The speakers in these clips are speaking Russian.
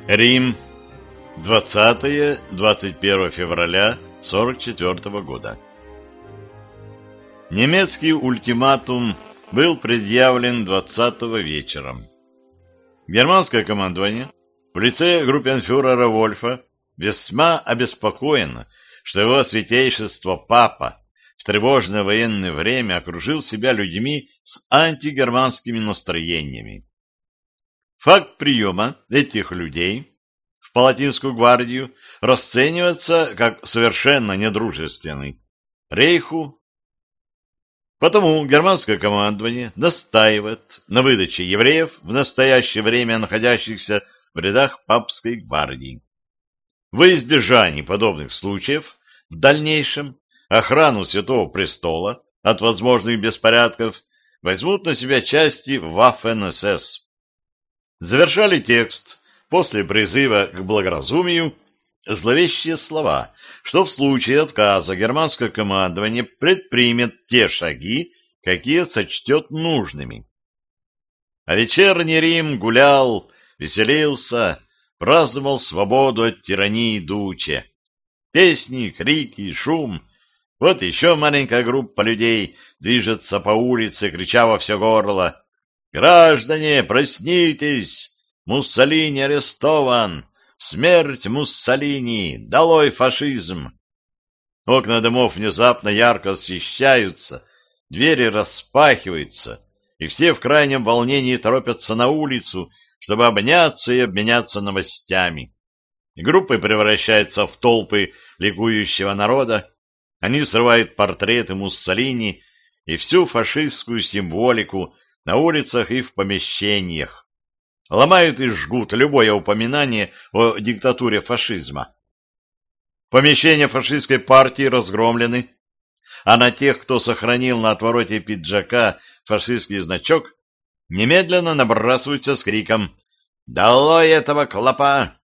Рим, 20-21 февраля 44 года. Немецкий ультиматум был предъявлен 20-го вечером. Германское командование в лице группенфюрера Вольфа весьма обеспокоено, что его святейшество Папа в тревожное военное время окружил себя людьми с антигерманскими настроениями. Факт приема этих людей в Палатинскую гвардию расценивается как совершенно недружественный Рейху. Потому германское командование настаивает на выдаче евреев, в настоящее время находящихся в рядах папской гвардии. Во избежание подобных случаев в дальнейшем охрану Святого Престола от возможных беспорядков возьмут на себя части Waffen-СС. Завершали текст после призыва к благоразумию зловещие слова, что в случае отказа германское командование предпримет те шаги, какие сочтет нужными. А вечерний Рим гулял, веселился, праздновал свободу от тирании Дуче. Песни, крики, шум. Вот еще маленькая группа людей движется по улице, крича во все горло: «Граждане, проснитесь! Муссолини арестован! Смерть Муссолини! Долой фашизм!» Окна домов внезапно ярко освещаются, двери распахиваются, и все в крайнем волнении торопятся на улицу, чтобы обняться и обменяться новостями. Группы превращаются в толпы ликующего народа, они срывают портреты Муссолини и всю фашистскую символику на улицах и в помещениях, ломают и жгут любое упоминание о диктатуре фашизма. Помещения фашистской партии разгромлены, а на тех, кто сохранил на отвороте пиджака фашистский значок, немедленно набрасываются с криком «Долой этого клопа!».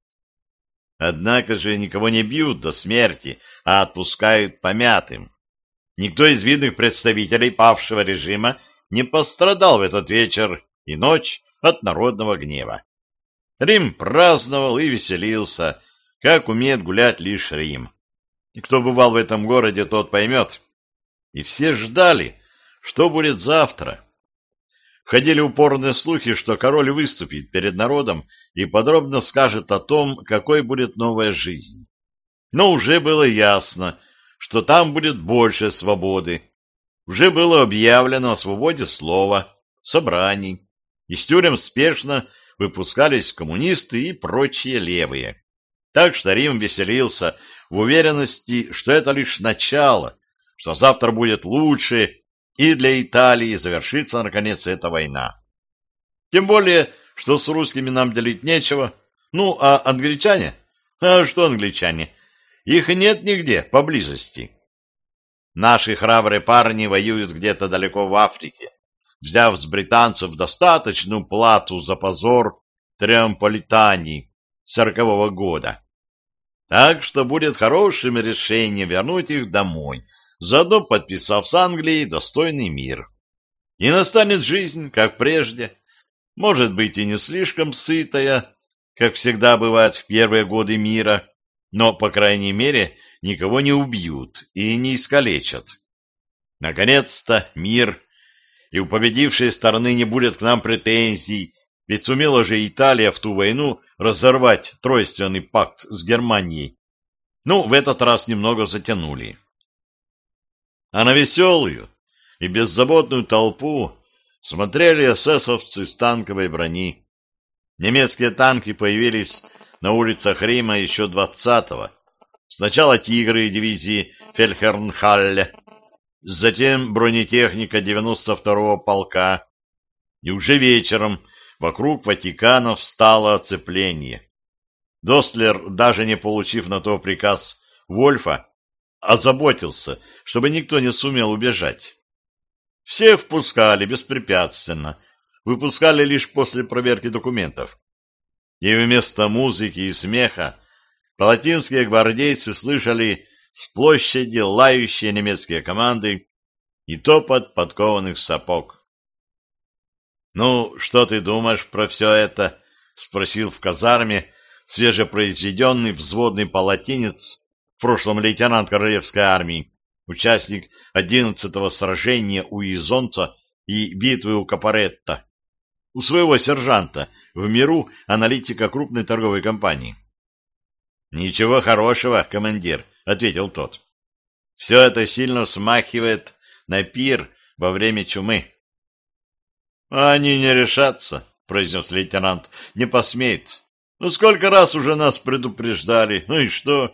Однако же никого не бьют до смерти, а отпускают помятым. Никто из видных представителей павшего режима не пострадал в этот вечер и ночь от народного гнева. Рим праздновал и веселился, как умеет гулять лишь Рим. И кто бывал в этом городе, тот поймет. И все ждали, что будет завтра. Ходили упорные слухи, что король выступит перед народом и подробно скажет о том, какой будет новая жизнь. Но уже было ясно, что там будет больше свободы. Уже было объявлено о свободе слова, собраний. Из тюрем спешно выпускались коммунисты и прочие левые. Так что Рим веселился в уверенности, что это лишь начало, что завтра будет лучше, и для Италии завершится, наконец, эта война. Тем более, что с русскими нам делить нечего. Ну, а англичане? А что англичане? Их нет нигде поблизости. Наши храбрые парни воюют где-то далеко в Африке, взяв с британцев достаточную плату за позор Триамполитани 40-го года. Так что будет хорошим решением вернуть их домой, заодно подписав с Англией достойный мир. И настанет жизнь, как прежде, может быть и не слишком сытая, как всегда бывает в первые годы мира, но, по крайней мере, никого не убьют и не искалечат. Наконец-то мир, и у победившей стороны не будет к нам претензий, ведь сумела же Италия в ту войну разорвать тройственный пакт с Германией. Ну, в этот раз немного затянули. А на веселую и беззаботную толпу смотрели эсэсовцы с танковой брони. Немецкие танки появились на улицах Рима еще 20-го. Сначала «Тигры» дивизии Фельдхернхалле, затем бронетехника 92-го полка. И уже вечером вокруг Ватикана встало оцепление. Достлер, даже не получив на то приказ Вольфа, озаботился, чтобы никто не сумел убежать. Всех впускали беспрепятственно, выпускали лишь после проверки документов. И вместо музыки и смеха палатинские гвардейцы слышали с площади лающие немецкие команды и топот подкованных сапог. — Ну, что ты думаешь про все это? — спросил в казарме свежепроизведенный взводный палатинец, в прошлом лейтенант Королевской армии, участник 11-го сражения у Изонца и битвы у Капаретта, у своего сержанта, в миру аналитика крупной торговой компании. «Ничего хорошего, командир», — ответил тот. «Все это сильно смахивает на пир во время чумы». «Они не решатся», — произнес лейтенант, — «не посмеют. Ну, сколько раз уже нас предупреждали, ну и что?»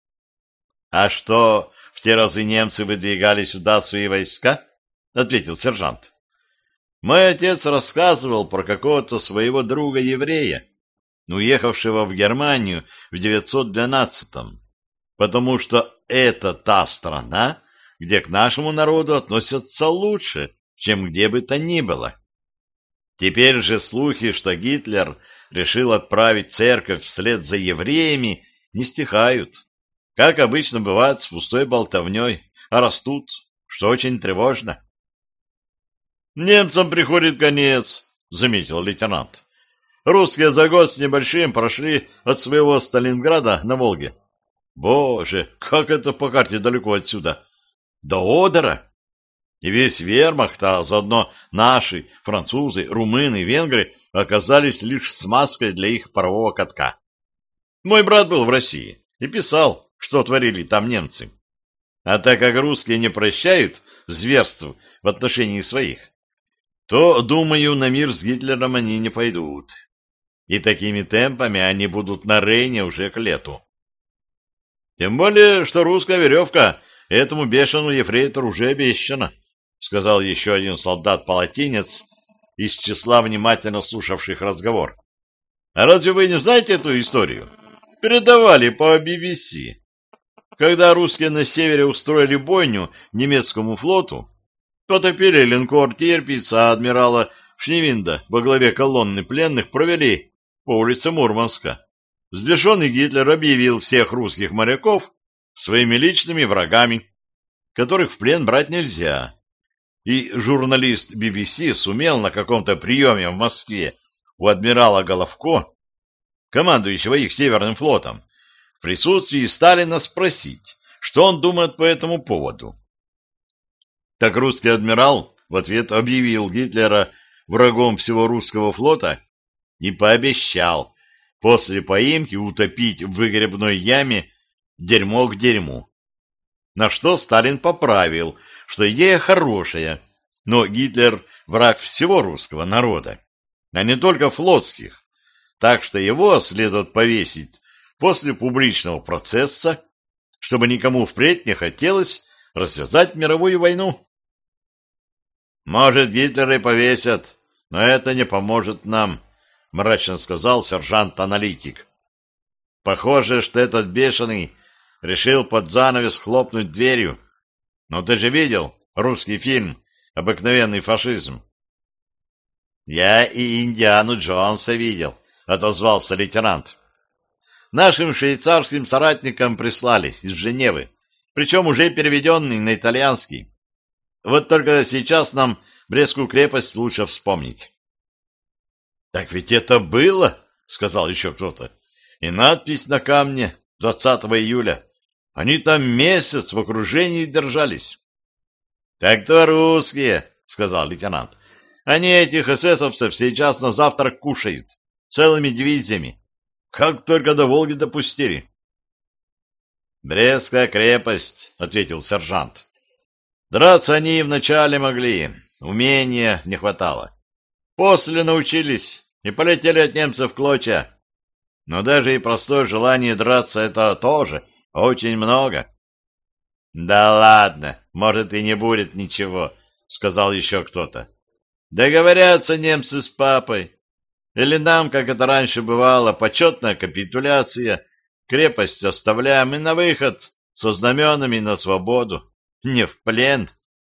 «А что, в те разы немцы выдвигали сюда свои войска?» — ответил сержант. «Мой отец рассказывал про какого-то своего друга-еврея, уехавшего в Германию в 912-м, потому что это та страна, где к нашему народу относятся лучше, чем где бы то ни было. Теперь же слухи, что Гитлер решил отправить церковь вслед за евреями, не стихают, как обычно бывает с пустой болтовней, а растут, что очень тревожно». «Немцам приходит конец», — заметил лейтенант. «Русские за год с небольшим прошли от своего Сталинграда на Волге. Боже, как это по карте далеко отсюда! До Одера! И весь вермахт, а заодно наши, французы, румыны, венгры оказались лишь смазкой для их парового катка. Мой брат был в России и писал, что творили там немцы. А так как русские не прощают зверств в отношении своих, то, думаю, на мир с Гитлером они не пойдут. И такими темпами они будут на Рейне уже к лету. Тем более, что русская веревка этому бешеному ефрейтору уже обещана», — сказал еще один солдат-палатинец из числа внимательно слушавших разговор. «А разве вы не знаете эту историю? Передавали по BBC. Когда русские на севере устроили бойню немецкому флоту, потопили линкор «Тирпиц», а адмирала Шневинда во главе колонны пленных провели по улице Мурманска. Взбешенный Гитлер объявил всех русских моряков своими личными врагами, которых в плен брать нельзя. И журналист BBC сумел на каком-то приеме в Москве у адмирала Головко, командующего их Северным флотом, в присутствии Сталина спросить, что он думает по этому поводу. Так русский адмирал в ответ объявил Гитлера врагом всего русского флота и пообещал после поимки утопить в выгребной яме дерьмо к дерьму. На что Сталин поправил, что идея хорошая, но Гитлер враг всего русского народа, а не только флотских, так что его следует повесить после публичного процесса, чтобы никому впредь не хотелось развязать мировую войну. «Может, Гитлера и повесят, но это не поможет нам», — мрачно сказал сержант-аналитик. «Похоже, что этот бешеный решил под занавес хлопнуть дверью. Но ты же видел русский фильм «Обыкновенный фашизм»?» «Я и Индиану Джонса видел», — отозвался лейтенант. «Нашим швейцарским соратникам прислали из Женевы, причем уже переведенный на итальянский. Вот только сейчас нам Брестскую крепость лучше вспомнить». «Так ведь это было», — сказал еще кто-то. «И надпись на камне 20 июля. Они там месяц в окружении держались». «Так то русские», — сказал лейтенант. «Они этих эсэсовцев сейчас на завтрак кушают, целыми дивизиями. Как только до Волги допустили». «Брестская крепость», — ответил сержант. «Драться они и вначале могли, умения не хватало. После научились и полетели от немцев в клочья. Но даже и простое желание драться — это тоже очень много». «Да ладно, может, и не будет ничего», — сказал еще кто-то. «Договорятся немцы с папой. Или нам, как это раньше бывало, почетная капитуляция, крепость оставляем и на выход со знаменами на свободу, не в плен».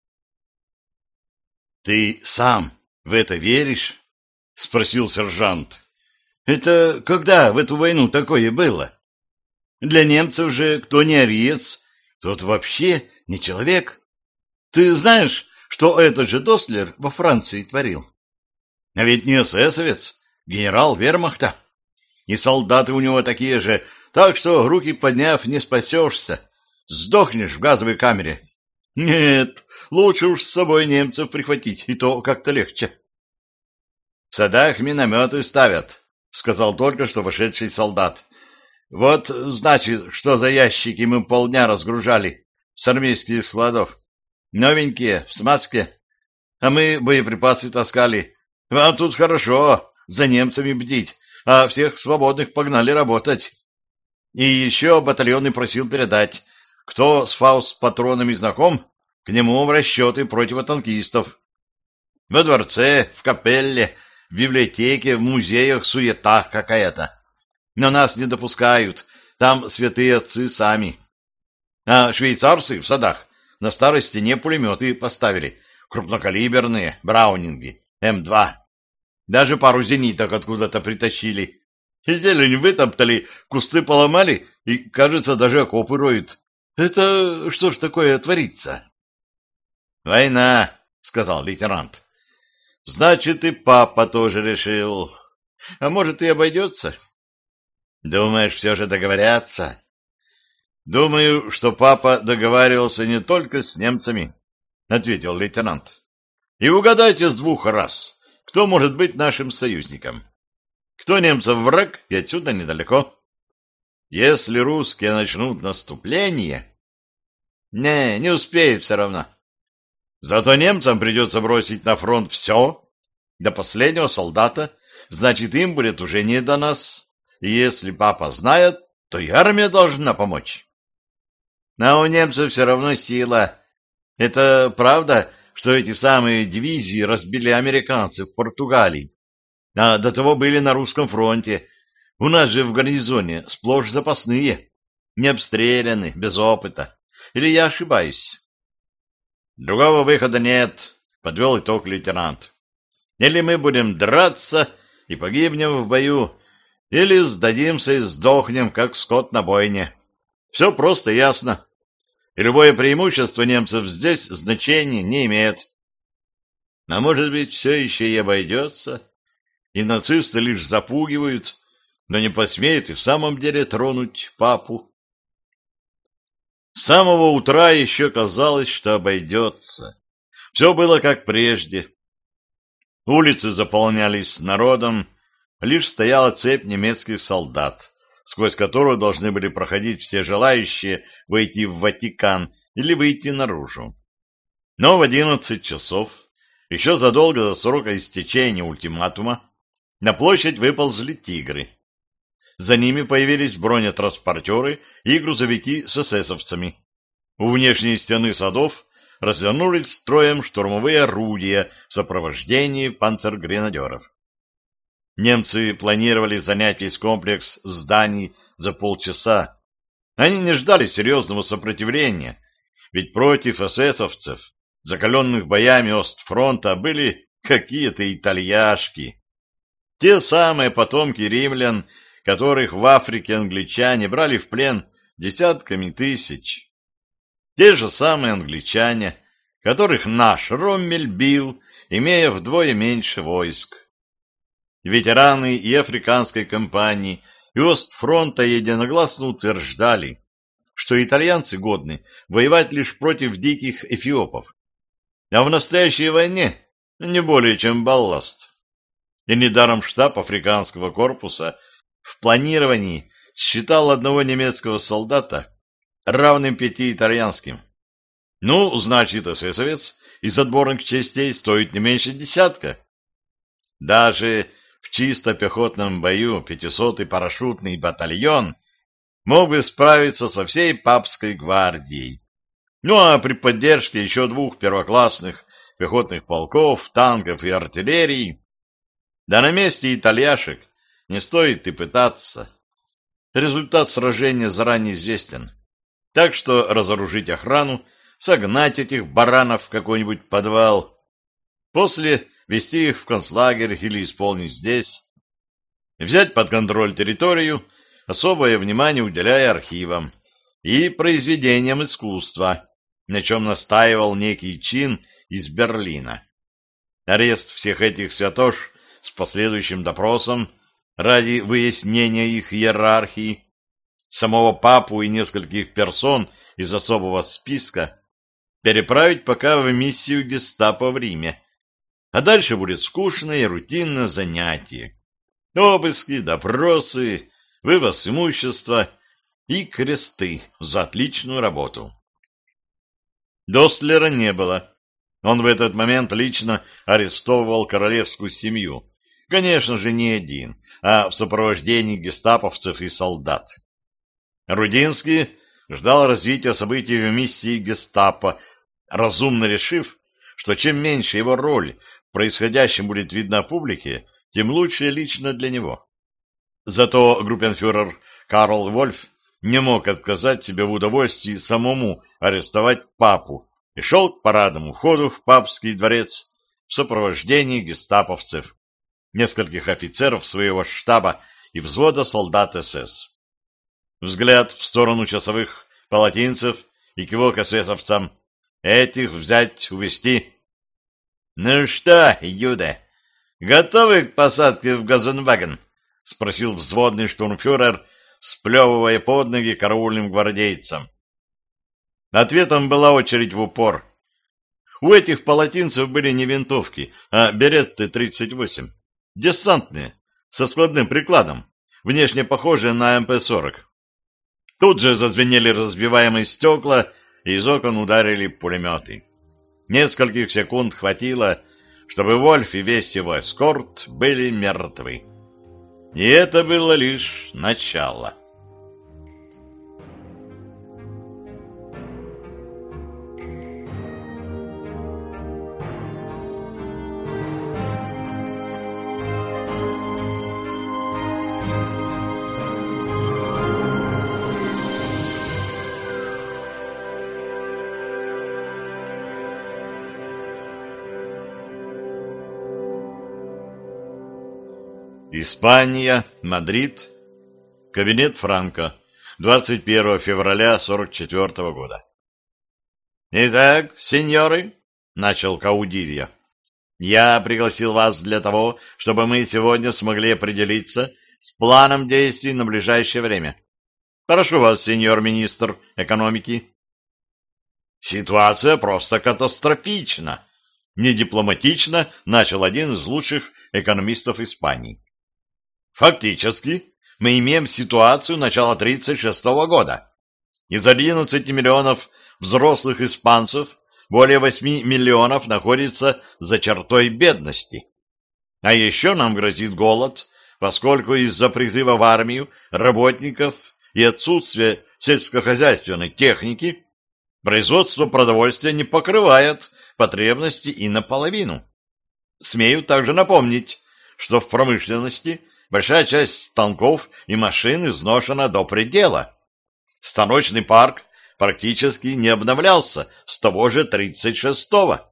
«Ты сам в это веришь?» — спросил сержант. «Это когда в эту войну такое было? Для немцев же кто не ариец, тот вообще не человек. Ты знаешь, что этот же Достлер во Франции творил? А ведь не эсэсовец, генерал вермахта. И солдаты у него такие же, так что, руки подняв, не спасешься. Сдохнешь в газовой камере. Нет, лучше уж с собой немцев прихватить, и то как-то легче. В садах минометы ставят, сказал только что вошедший солдат. Вот, значит, что за ящики мы полдня разгружали с армейских складов. Новенькие, в смазке. А мы боеприпасы таскали. Вам тут хорошо, за немцами бдить, а всех свободных погнали работать. И еще батальонный просил передать, кто с фауст-патронами знаком, к нему в расчеты противотанкистов. Во дворце, в капелле, в библиотеке, в музеях суета какая-то. Но нас не допускают, там святые отцы сами. А швейцарцы в садах на старой стене пулеметы поставили, крупнокалиберные, браунинги, М2. Даже пару зениток откуда-то притащили. Зелень вытоптали, кусты поломали и, кажется, даже окопы роют. Это что ж такое творится? — Война, — сказал лейтенант. — Значит, и папа тоже решил. А может, и обойдется? — Думаешь, все же договорятся? — Думаю, что папа договаривался не только с немцами, — ответил лейтенант. — И угадайте с двух раз, кто может быть нашим союзником. Кто немцев враг, и отсюда недалеко. Если русские начнут наступление... Не успеют все равно. Зато немцам придется бросить на фронт все, до последнего солдата, значит, им будет уже не до нас. И если папа знает, то и армия должна помочь. А у немцев все равно сила. Это правда, что эти самые дивизии разбили американцев в Португалии, а до того были на русском фронте. У нас же в гарнизоне сплошь запасные, не обстреляны, без опыта. Или я ошибаюсь? Другого выхода нет, подвел итог лейтенант. Или мы будем драться и погибнем в бою, или сдадимся и сдохнем, как скот на бойне. Все просто и ясно. И любое преимущество немцев здесь значения не имеет. А может быть, все еще и обойдется, и нацисты лишь запугивают, но не посмеют и в самом деле тронуть папу. С самого утра еще казалось, что обойдется. Все было как прежде. Улицы заполнялись народом, лишь стояла цепь немецких солдат, сквозь которую должны были проходить все желающие войти в Ватикан или выйти наружу. Но в 11 часов, еще задолго до срока истечения ультиматума, на площадь выползли тигры. За ними появились бронетранспортеры и грузовики с эсэсовцами. У внешней стены садов развернулись строем штурмовые орудия в сопровождении панцергренадеров. Немцы планировали занять весь комплекс зданий за полчаса. Они не ждали серьезного сопротивления, ведь против эсэсовцев, закаленных боями Остфронта, были какие-то итальяшки. Те самые потомки римлян, которых в Африке англичане брали в плен десятками тысяч. Те же самые англичане, которых наш Роммель бил, имея вдвое меньше войск. Ветераны и африканской кампании, и Остфронта единогласно утверждали, что итальянцы годны воевать лишь против диких эфиопов, а в настоящей войне не более чем балласт. И недаром штаб африканского корпуса в планировании считал одного немецкого солдата равным 5 итальянским. Ну, значит, эсэсовец из отборных частей стоит не меньше 10. Даже в чисто пехотном бою 500-й парашютный батальон мог бы справиться со всей папской гвардией. Ну, а при поддержке еще 2 первоклассных пехотных полков, танков и артиллерии, да на месте итальяшек не стоит и пытаться. Результат сражения заранее известен. Так что разоружить охрану, согнать этих баранов в какой-нибудь подвал, после вести их в концлагерь или исполнить здесь, взять под контроль территорию, особое внимание уделяя архивам и произведениям искусства, на чем настаивал некий чин из Берлина. Арест всех этих святош с последующим допросом ради выяснения их иерархии, самого папу и нескольких персон из особого списка переправить пока в миссию гестапо в Риме, а дальше будет скучное и рутинное занятие. Обыски, допросы, вывоз имущества и кресты за отличную работу. Достлера не было. Он в этот момент лично арестовывал королевскую семью. Конечно же, не один, а в сопровождении гестаповцев и солдат. Рудинский ждал развития событий в миссии гестапо, разумно решив, что чем меньше его роль в происходящем будет видна публике, тем лучше лично для него. Зато группенфюрер Карл Вольф не мог отказать себе в удовольствии самому арестовать папу и шел к парадному входу в папский дворец в сопровождении гестаповцев, нескольких офицеров своего штаба и взвода солдат СС. Взгляд в сторону часовых палатинцев и кивок эсэсовцам: этих взять, увести. — Ну что, Юда, готовы к посадке в Газенваген? — спросил взводный штурмфюрер, сплевывая под ноги караульным гвардейцам. Ответом была очередь в упор. У этих палатинцев были не винтовки, а беретты-38, десантные, со складным прикладом, внешне похожие на МП-40. Тут же зазвенели разбиваемые стекла, и из окон ударили пулеметы. Нескольких секунд хватило, чтобы Вольф и весь его эскорт были мертвы. И это было лишь начало. Испания, Мадрид, кабинет Франко, 21 февраля 44 года. «Итак, сеньоры», — начал Каудильо, — «я пригласил вас для того, чтобы мы сегодня смогли определиться с планом действий на ближайшее время. Прошу вас, сеньор министр экономики». «Ситуация просто катастрофична», — недипломатично начал один из лучших экономистов Испании. Фактически, мы имеем ситуацию начала 1936 года. Из 11 миллионов взрослых испанцев более 8 миллионов находится за чертой бедности. А еще нам грозит голод, поскольку из-за призыва в армию работников и отсутствия сельскохозяйственной техники производство продовольствия не покрывает потребности и наполовину. Смею также напомнить, что в промышленности большая часть станков и машин изношена до предела. Станочный парк практически не обновлялся с того же 1936-го.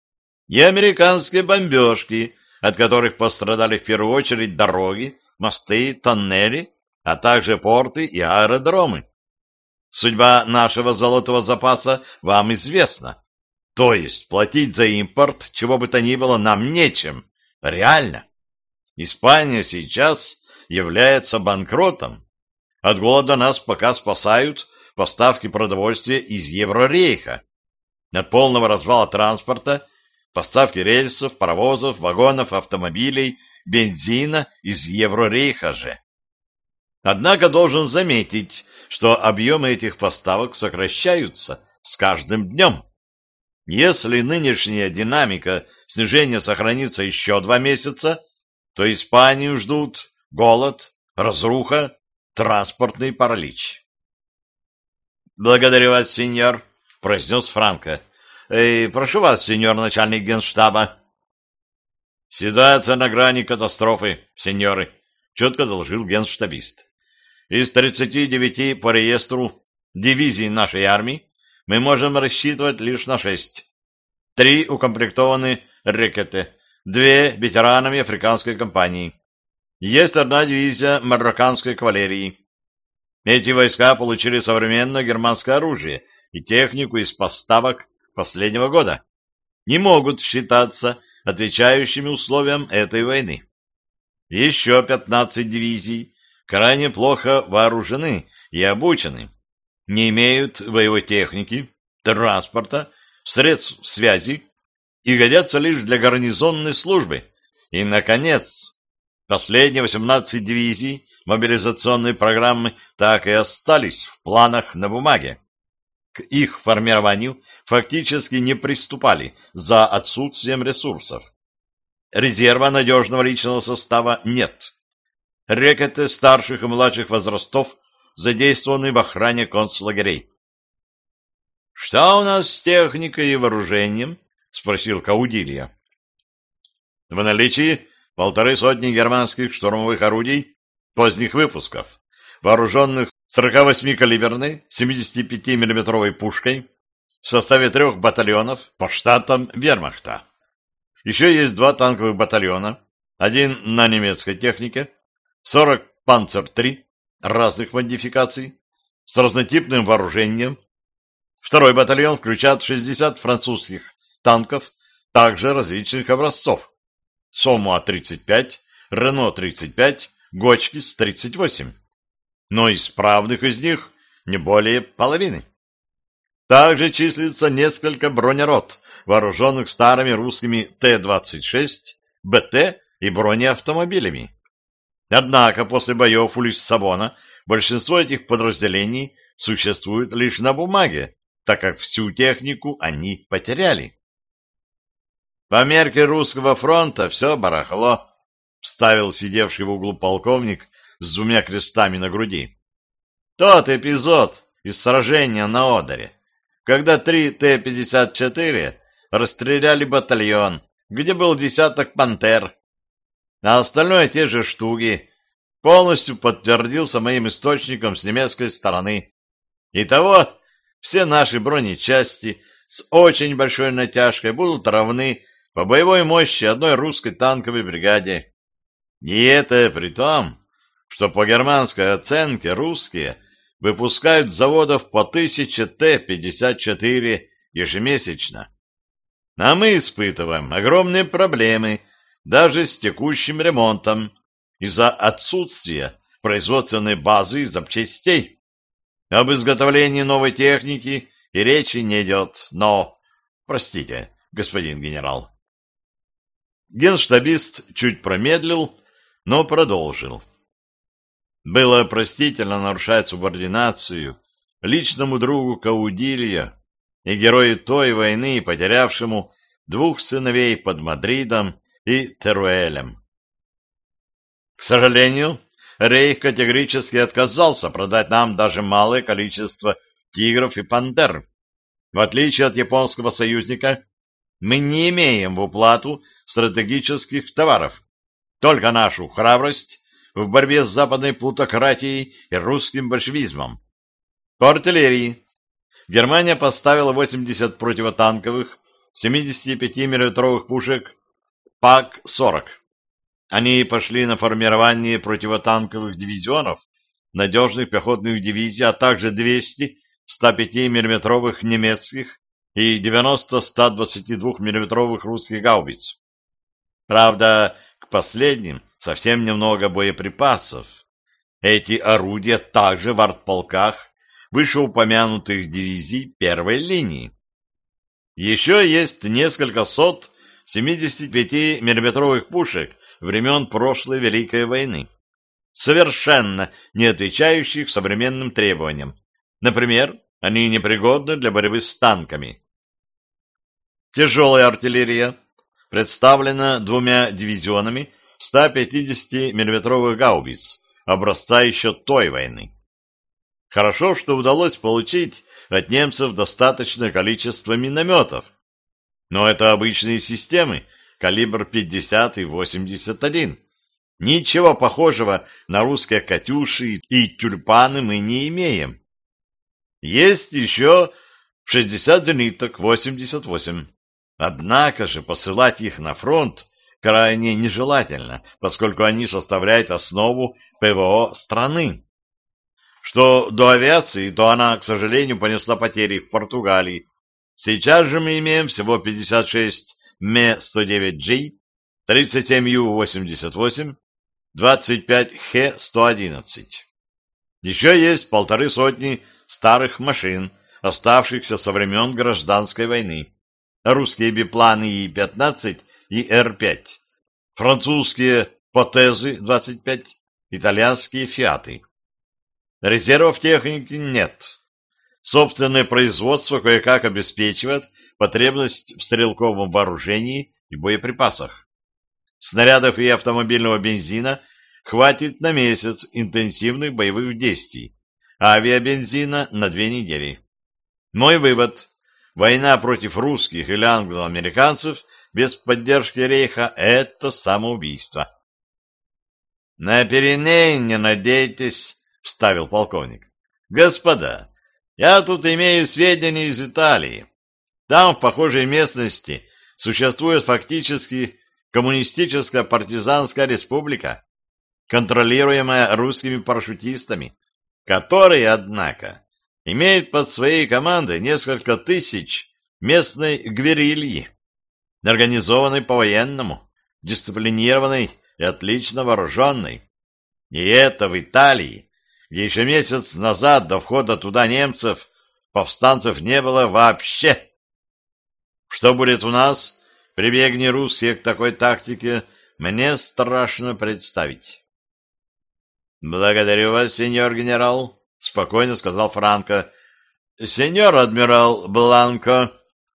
И американские бомбежки, от которых пострадали в первую очередь дороги, мосты, тоннели, а также порты и аэродромы. Судьба нашего золотого запаса вам известна. То есть платить за импорт чего бы то ни было нам нечем. Реально. Испания сейчас является банкротом. От голода нас пока спасают поставки продовольствия из Еврорейха. От полного развала транспорта поставки рельсов, паровозов, вагонов, автомобилей, бензина из Еврорейха же. Однако должен заметить, что объемы этих поставок сокращаются с каждым днем. Если нынешняя динамика снижения сохранится еще 2 месяца, то Испанию ждут голод, разруха, транспортный паралич. «Благодарю вас, сеньор», — произнес Франко. «Прошу вас, сеньор начальник генштаба». «Ситуация на грани катастрофы, сеньоры», — четко доложил генштабист. «Из 39 по реестру дивизий нашей армии мы можем рассчитывать лишь на 6. 3 укомплектованы рекете, 2 ветеранами африканской кампании. Есть 1 дивизия марокканской кавалерии. Эти войска получили современное германское оружие и технику из поставок последнего года. Не могут считаться отвечающими условиям этой войны. Еще 15 дивизий крайне плохо вооружены и обучены, не имеют боевой техники, транспорта, средств связи и годятся лишь для гарнизонной службы. И, наконец, последние 18 дивизий мобилизационной программы так и остались в планах на бумаге. К их формированию фактически не приступали за отсутствием ресурсов. Резерва надежного личного состава нет. Рекеты старших и младших возрастов задействованы в охране концлагерей. — Что у нас с техникой и вооружением? — спросил Каудилья. — В наличии 150 германских штурмовых орудий поздних выпусков, вооруженных 48-калиберной 75 миллиметровой пушкой в составе 3 батальонов по штатам вермахта. Еще есть 2 танковых батальона, один на немецкой технике, 40 «Панцер-3» разных модификаций с разнотипным вооружением. Второй батальон включает 60 французских танков, также различных образцов. Сома-35, Рено-35, Гочкис-38. Но исправных из них не более половины. Также числится несколько бронерот, вооруженных старыми русскими Т-26, БТ и бронеавтомобилями. Однако после боев у Лиссабона большинство этих подразделений существует лишь на бумаге, так как всю технику они потеряли. По мерке русского фронта все барахло, вставил сидевший в углу полковник с 2 крестами на груди. Тот эпизод из сражения на Одере, когда 3 Т-54 расстреляли батальон, где был десяток «Пантер», а остальное те же штуки, полностью подтвердился моим источником с немецкой стороны. Итого, все наши бронечасти с очень большой натяжкой будут равны по боевой мощи одной русской танковой бригаде. И это при том, что по германской оценке русские выпускают с заводов по 1000 Т-54 ежемесячно. А мы испытываем огромные проблемы даже с текущим ремонтом из-за отсутствия производственной базы и запчастей. Об изготовлении новой техники и речи не идет, но... Простите, господин генерал. Генштабист чуть промедлил, но продолжил. Было простительно нарушать субординацию личному другу Каудилья и герою той войны, потерявшему 2 сыновей под Мадридом и Теруэлем. К сожалению, Рейх категорически отказался продать нам даже малое количество тигров и пантер. В отличие от японского союзника, мы не имеем в уплату стратегических товаров, только нашу храбрость в борьбе с западной плутократией и русским большевизмом. По артиллерии Германия поставила 80 противотанковых 75 миллиметровых пушек ПАК-40. Они пошли на формирование противотанковых дивизионов, надежных пехотных дивизий, а также 200 105 миллиметровых немецких и 90 122 миллиметровых русских гаубиц. Правда, к последним совсем немного боеприпасов. Эти орудия также в артполках вышеупомянутых дивизий первой линии. Еще есть несколько сот 75 миллиметровых пушек времен прошлой Великой войны, совершенно не отвечающих современным требованиям. Например, они непригодны для борьбы с танками. Тяжелая артиллерия представлена 2 дивизионами 150 миллиметровых гаубиц, образца еще той войны. Хорошо, что удалось получить от немцев достаточное количество минометов, но это обычные системы, калибр 50 и 81. Ничего похожего на русские «Катюши» и «Тюльпаны» мы не имеем. Есть еще 60 зениток 88. Однако же посылать их на фронт крайне нежелательно, поскольку они составляют основу ПВО страны. Что до авиации, то она, к сожалению, понесла потери в Португалии. Сейчас же мы имеем всего 56 Ме-109G, 37 Ю-88, 25Х-111. Еще есть 1,5 старых машин, оставшихся со времен гражданской войны. Русские бипланы И-15 и Р-5, французские Потезы-25, итальянские Фиаты. Резервов техники нет. Собственное производство кое-как обеспечивает потребность в стрелковом вооружении и боеприпасах. Снарядов и автомобильного бензина хватит на месяц интенсивных боевых действий, а авиабензина на 2 недели. Мой вывод: война против русских или англо-американцев без поддержки Рейха — это самоубийство. — На Пиреней не надейтесь, — вставил полковник. — Господа, я тут имею сведения из Италии. Там, в похожей местности, существует фактически коммунистическая партизанская республика, контролируемая русскими парашютистами, которые, однако, имеют под своей командой несколько тысяч местной гверильи, организованной по-военному, дисциплинированной и отлично вооруженной. И это в Италии, где еще месяц назад до входа туда немцев, повстанцев не было вообще. Что будет у нас, прибегни русские к такой тактике, мне страшно представить. — Благодарю вас, сеньор генерал, — спокойно сказал Франко. — Сеньор адмирал Бланко.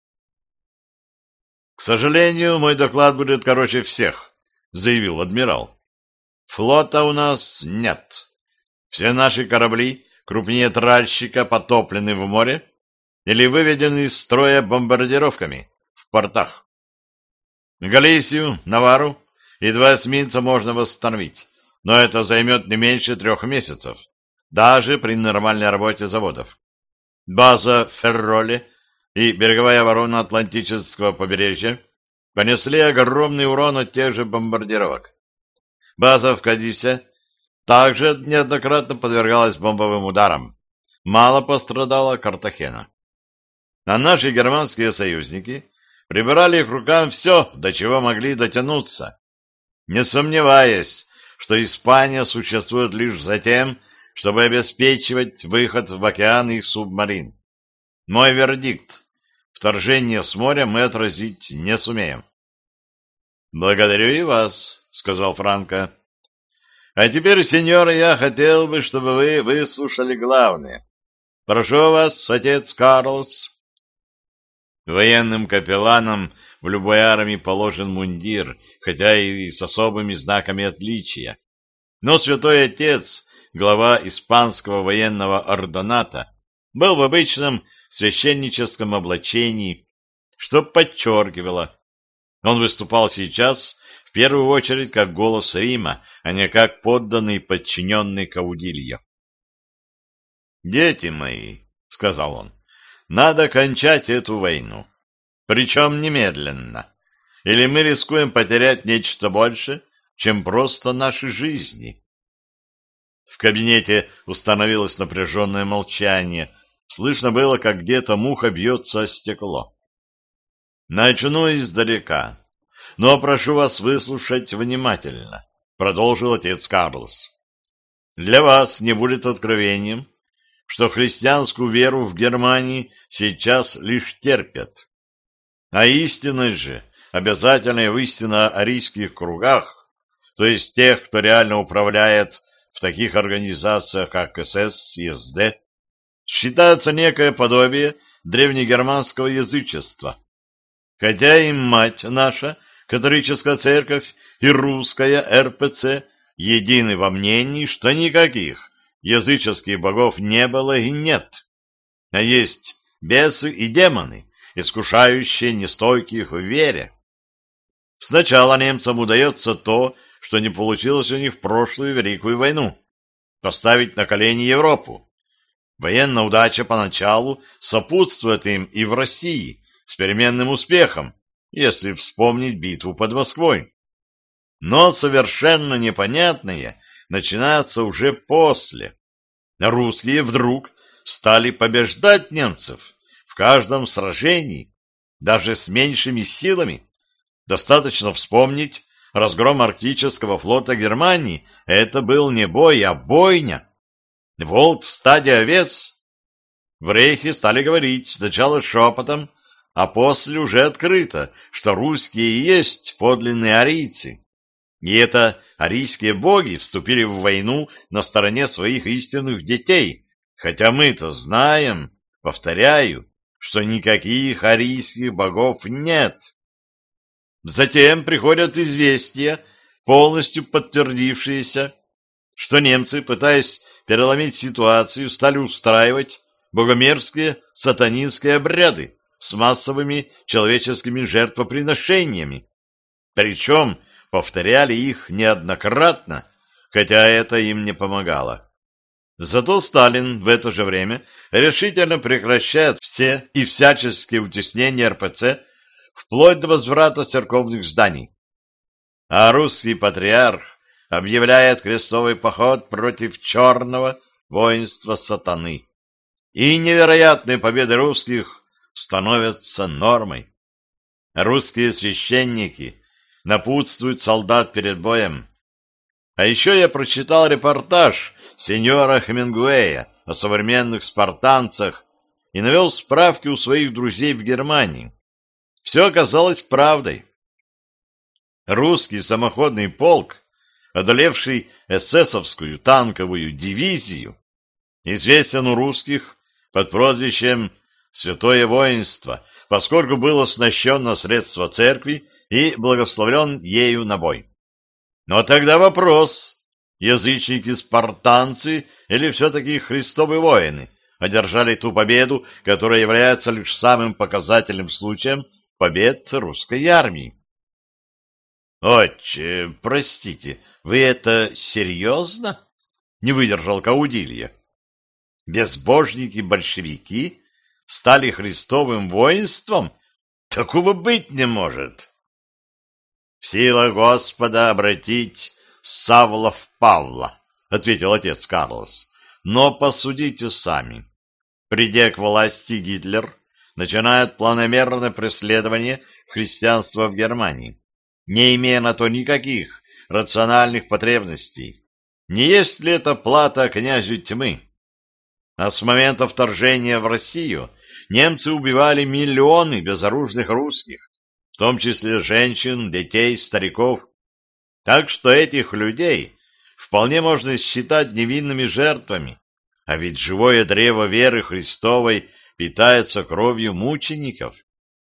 — К сожалению, мой доклад будет короче всех, — заявил адмирал. — Флота у нас нет. Все наши корабли, крупнее тральщика, потоплены в море или выведены из строя бомбардировками в портах. Галисию, Навару и 2 эсминца можно восстановить, но это займет не меньше 3 месяцев, даже при нормальной работе заводов. База в Ферроле и береговая оборона Атлантического побережья понесли огромный урон от тех же бомбардировок. База в Кадисе также неоднократно подвергалась бомбовым ударам. Мало пострадала Картахена. А наши германские союзники прибрали к рукам все, до чего могли дотянуться, не сомневаясь, что Испания существует лишь за тем, чтобы обеспечивать выход в океан их субмарин. Мой вердикт: вторжение с моря мы отразить не сумеем. — Благодарю и вас, — сказал Франко. — А теперь, сеньоры, я хотел бы, чтобы вы выслушали главное. Прошу вас, отец Карлос. Военным капелланам в любой армии положен мундир, хотя и с особыми знаками отличия. Но святой отец, глава испанского военного ордоната, был в обычном священническом облачении, что подчеркивало: он выступал сейчас в первую очередь как голос Рима, а не как подданный подчиненный Каудильо. «Дети мои», — сказал он, — «надо кончать эту войну, причем немедленно, или мы рискуем потерять нечто больше, чем просто наши жизни». В кабинете установилось напряженное молчание. Слышно было, как где-то муха бьется о стекло. «Начну издалека, но прошу вас выслушать внимательно», — продолжил отец Карлос. «Для вас не будет откровением, что христианскую веру в Германии сейчас лишь терпят. А истинность же, обязательная в истинно-арийских кругах, то есть тех, кто реально управляет в таких организациях, как СС и СД, считается некое подобие древнегерманского язычества. Хотя и мать наша, католическая церковь, и русская РПЦ едины во мнении, что никаких языческих богов не было и нет, а есть бесы и демоны, искушающие нестойких в вере. Сначала немцам удается то, что не получилось у них в прошлую Великую войну — поставить на колени Европу. Военная удача поначалу сопутствует им и в России с переменным успехом, если вспомнить битву под Москвой. Но совершенно непонятное начинается уже после. Русские вдруг стали побеждать немцев в каждом сражении, даже с меньшими силами. Достаточно вспомнить разгром арктического флота Германии — это был не бой, а бойня. Волк в стаде овец. В Рейхе стали говорить сначала шепотом, а после уже открыто, что русские и есть подлинные арийцы. И это арийские боги вступили в войну на стороне своих истинных детей, хотя мы-то знаем, повторяю, что никаких арийских богов нет. Затем приходят известия, полностью подтвердившиеся, что немцы, пытаясь переломить ситуацию, стали устраивать богомерзкие сатанинские обряды с массовыми человеческими жертвоприношениями. Причем повторяли их неоднократно, хотя это им не помогало. Зато Сталин в это же время решительно прекращает все и всяческие утеснения РПЦ вплоть до возврата церковных зданий. А русский патриарх объявляет крестовый поход против черного воинства сатаны. И невероятные победы русских становятся нормой. Русские священники напутствуют солдат перед боем. А еще я прочитал репортаж сеньора Хемингуэя о современных спартанцах и навел справки у своих друзей в Германии. Все оказалось правдой. Русский самоходный полк, одолевший эсэсовскую танковую дивизию, известен у русских под прозвищем «Святое воинство», поскольку был оснащен на средства церкви и благословлен ею на бой. Но тогда вопрос, язычники-спартанцы или все-таки христовы воины одержали ту победу, которая является лишь самым показательным случаем побед русской армии. «Отче, простите, вы это серьезно?» — не выдержал Каудилья. «Безбожники-большевики стали христовым воинством? Такого быть не может!» «В силах Господа обратить Савла в Павла», — ответил отец Карлос. «Но посудите сами. Придя к власти, Гитлер начинает планомерное преследование христианства в Германии, не имея на то никаких рациональных потребностей. Не есть ли это плата князю тьмы? А с момента вторжения в Россию немцы убивали миллионы безоружных русских, в том числе женщин, детей, стариков. Так что этих людей вполне можно считать невинными жертвами, а ведь живое древо веры Христовой питается кровью мучеников.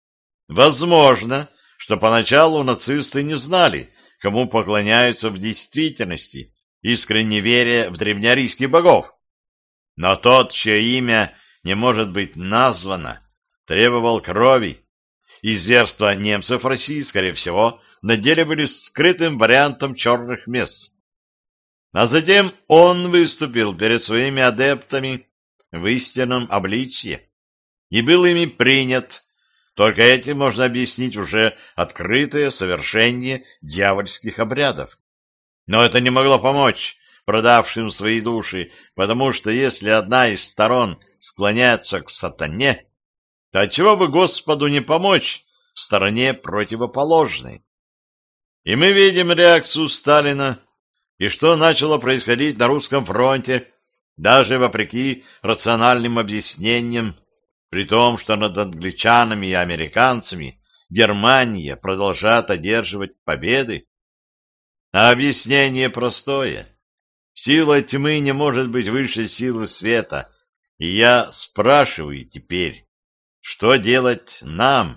Возможно, что поначалу нацисты не знали, кому поклоняются в действительности, искренне веря в древнеарийских богов. Но тот, чье имя не может быть названо, требовал крови, и зверства немцев в России, скорее всего, на деле были скрытым вариантом черных мест. А затем он выступил перед своими адептами в истинном обличье и был ими принят. Только этим можно объяснить уже открытое совершение дьявольских обрядов. Но это не могло помочь продавшим свои души, потому что если одна из сторон склоняется к сатане, то отчего бы Господу не помочь стороне противоположной? И мы видим реакцию Сталина, и что начало происходить на русском фронте, даже вопреки рациональным объяснениям, при том, что над англичанами и американцами Германия продолжает одерживать победы. А объяснение простое. Сила тьмы не может быть выше силы света, и я спрашиваю теперь, что делать нам?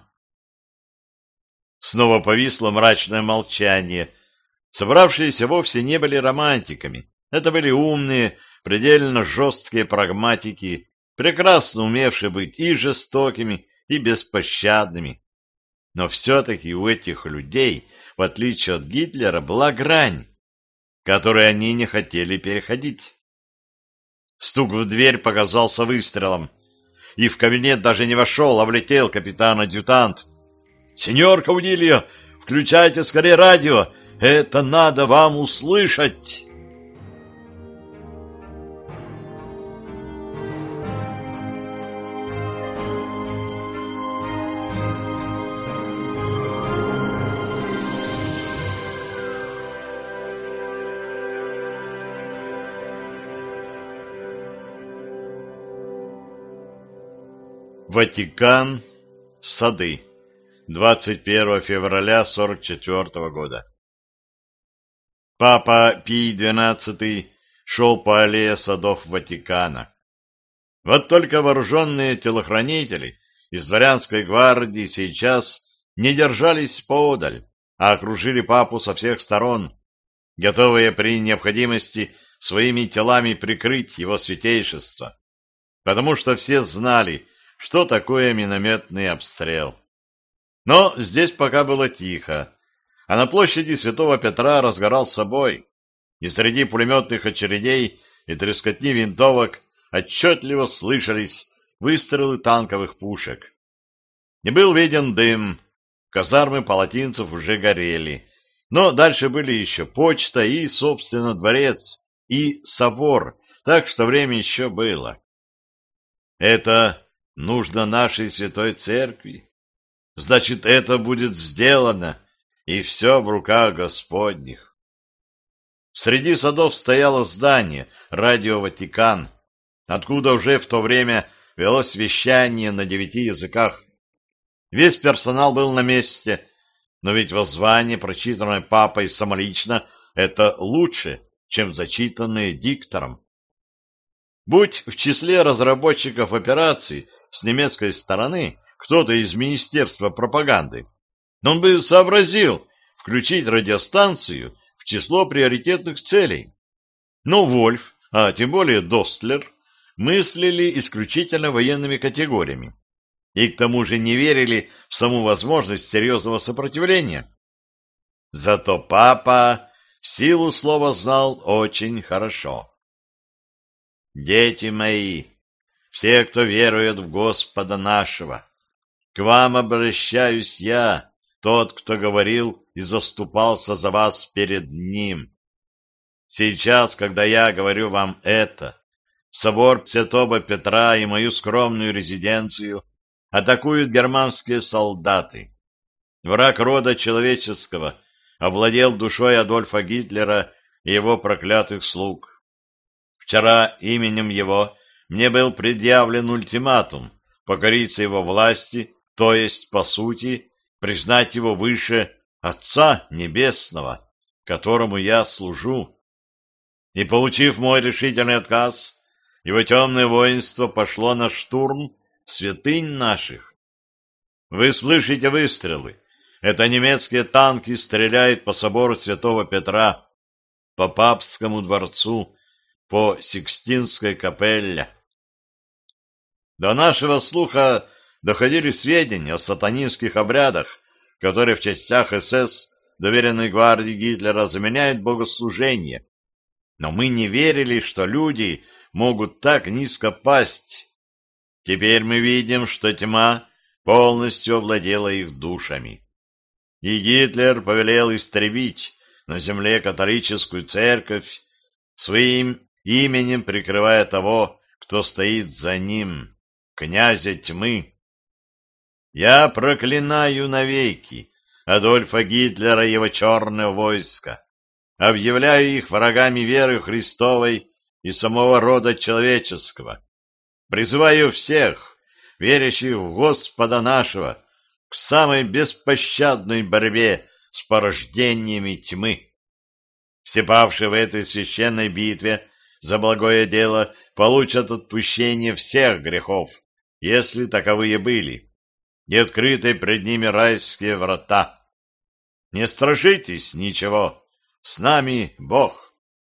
Снова повисло мрачное молчание. Собравшиеся вовсе не были романтиками. Это были умные, предельно жесткие прагматики, прекрасно умевшие быть и жестокими, и беспощадными. Но все-таки у этих людей, в отличие от Гитлера, была грань, которую они не хотели переходить. Стук в дверь показался выстрелом, и в кабинет даже не вошел, а влетел капитан-адъютант. «Сеньор Каудильо, включайте скорее радио, это надо вам услышать!» Ватикан, сады. 21 февраля 44 года. Папа Пий XII шел по аллее садов Ватикана. Вот только вооруженные телохранители из дворянской гвардии сейчас не держались поодаль, а окружили папу со всех сторон, готовые при необходимости своими телами прикрыть его святейшество, потому что все знали, что такое минометный обстрел. Но здесь пока было тихо, а на площади Святого Петра разгорался бой, и среди пулеметных очередей и трескотни винтовок отчетливо слышались выстрелы танковых пушек. И был виден дым, казармы палатинцев уже горели, но дальше были еще почта и, собственно, дворец, и собор, так что время еще было. Это нужно нашей святой церкви. Значит, это будет сделано, и все в руках Господних. Среди садов стояло здание «Радио Ватикан», откуда уже в то время велось вещание на 9 языках. Весь персонал был на месте, но ведь воззвание, прочитанное папой самолично, это лучше, чем зачитанное диктором. Будь в числе разработчиков операций с немецкой стороны кто-то из Министерства пропаганды, он бы сообразил включить радиостанцию в число приоритетных целей. Но Вольф, а тем более Достлер, мыслили исключительно военными категориями и к тому же не верили в саму возможность серьезного сопротивления. Зато папа силу слова знал очень хорошо. «Дети мои, все, кто верует в Господа нашего, к вам обращаюсь я, тот, кто говорил и заступался за вас перед Ним. Сейчас, когда я говорю вам это, собор Святого Петра и мою скромную резиденцию атакуют германские солдаты. Враг рода человеческого овладел душой Адольфа Гитлера и его проклятых слуг. Вчера именем его мне был предъявлен ультиматум покориться его власти, то есть, по сути, признать его выше Отца Небесного, которому я служу. И, получив мой решительный отказ, его темное воинство пошло на штурм святынь наших. Вы слышите выстрелы. Это немецкие танки стреляют по собору Святого Петра, по Папскому дворцу, по Сикстинской капелле. До нашего слуха доходили сведения о сатанинских обрядах, которые в частях СС, доверенной гвардии Гитлера, заменяют богослужение. Но мы не верили, что люди могут так низко пасть. Теперь мы видим, что тьма полностью овладела их душами. И Гитлер повелел истребить на земле католическую церковь, своим именем прикрывая того, кто стоит за ним, князя тьмы. Я проклинаю навеки Адольфа Гитлера и его черное войско, объявляю их врагами веры Христовой и самого рода человеческого, призываю всех, верящих в Господа нашего, к самой беспощадной борьбе с порождениями тьмы. Все павшие в этой священной битве за благое дело получат отпущение всех грехов, если таковые были, и открыты пред ними райские врата. Не страшитесь ничего, с нами Бог.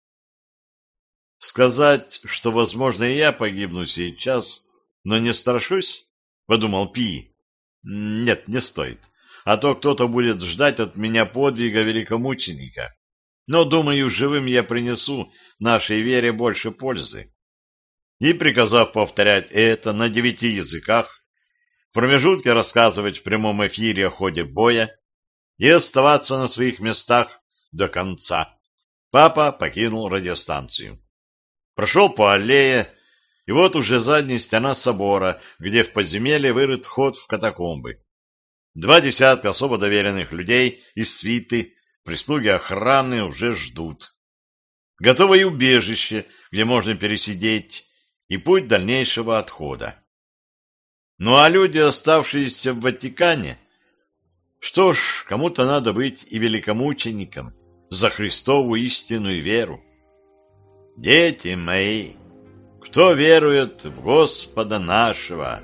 Сказать, что, возможно, и я погибну сейчас, но не страшусь, — подумал Пи. Нет, не стоит, а то кто-то будет ждать от меня подвига великомученика. Но, думаю, живым я принесу нашей вере больше пользы. И, приказав повторять это на 9 языках, в промежутке рассказывать в прямом эфире о ходе боя и оставаться на своих местах до конца, папа покинул радиостанцию. Прошел по аллее, и вот уже задняя стена собора, где в подземелье вырыт вход в катакомбы. 2 десятка особо доверенных людей из свиты, прислуги охраны уже ждут. Готовое убежище, где можно пересидеть, и путь дальнейшего отхода. Ну а люди, оставшиеся в Ватикане, что ж, кому-то надо быть и великомучеником за Христову истинную веру. Дети мои, кто верует в Господа нашего?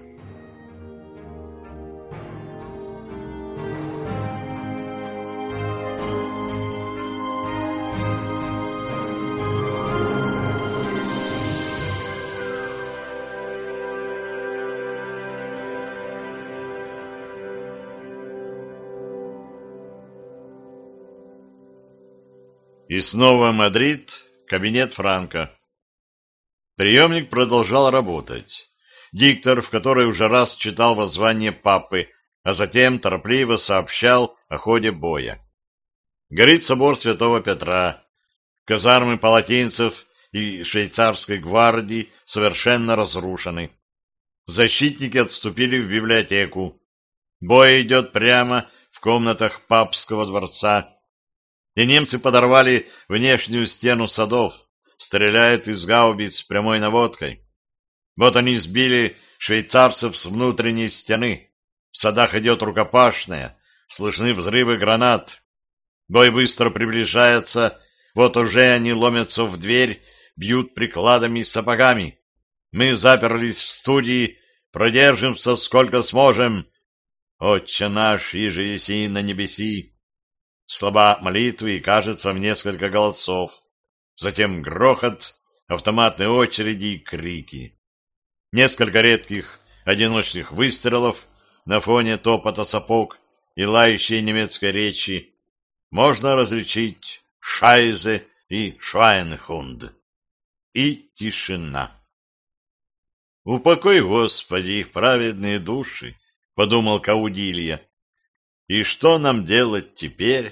И снова Мадрид, кабинет Франко. Приемник продолжал работать. Диктор, в который уже раз читал воззвание папы, а затем торопливо сообщал о ходе боя. Горит собор Святого Петра. Казармы палатинцев и швейцарской гвардии совершенно разрушены. Защитники отступили в библиотеку. Бой идет прямо в комнатах папского дворца. И немцы подорвали внешнюю стену садов, стреляют из гаубиц прямой наводкой. Вот они сбили швейцарцев с внутренней стены. В садах идет рукопашная, слышны взрывы гранат. Бой быстро приближается, вот уже они ломятся в дверь, бьют прикладами и сапогами. Мы заперлись в студии, продержимся сколько сможем. Отче наш, иже еси на небеси. Слова молитвы и, кажется, в несколько голосов. Затем грохот, автоматные очереди и крики. Несколько редких одиночных выстрелов на фоне топота сапог и лающей немецкой речи. Можно различить «Шайзе» и «Швайнхунд». И тишина. «Упокой, Господи, их праведные души», — подумал Каудилья. «И что нам делать теперь?»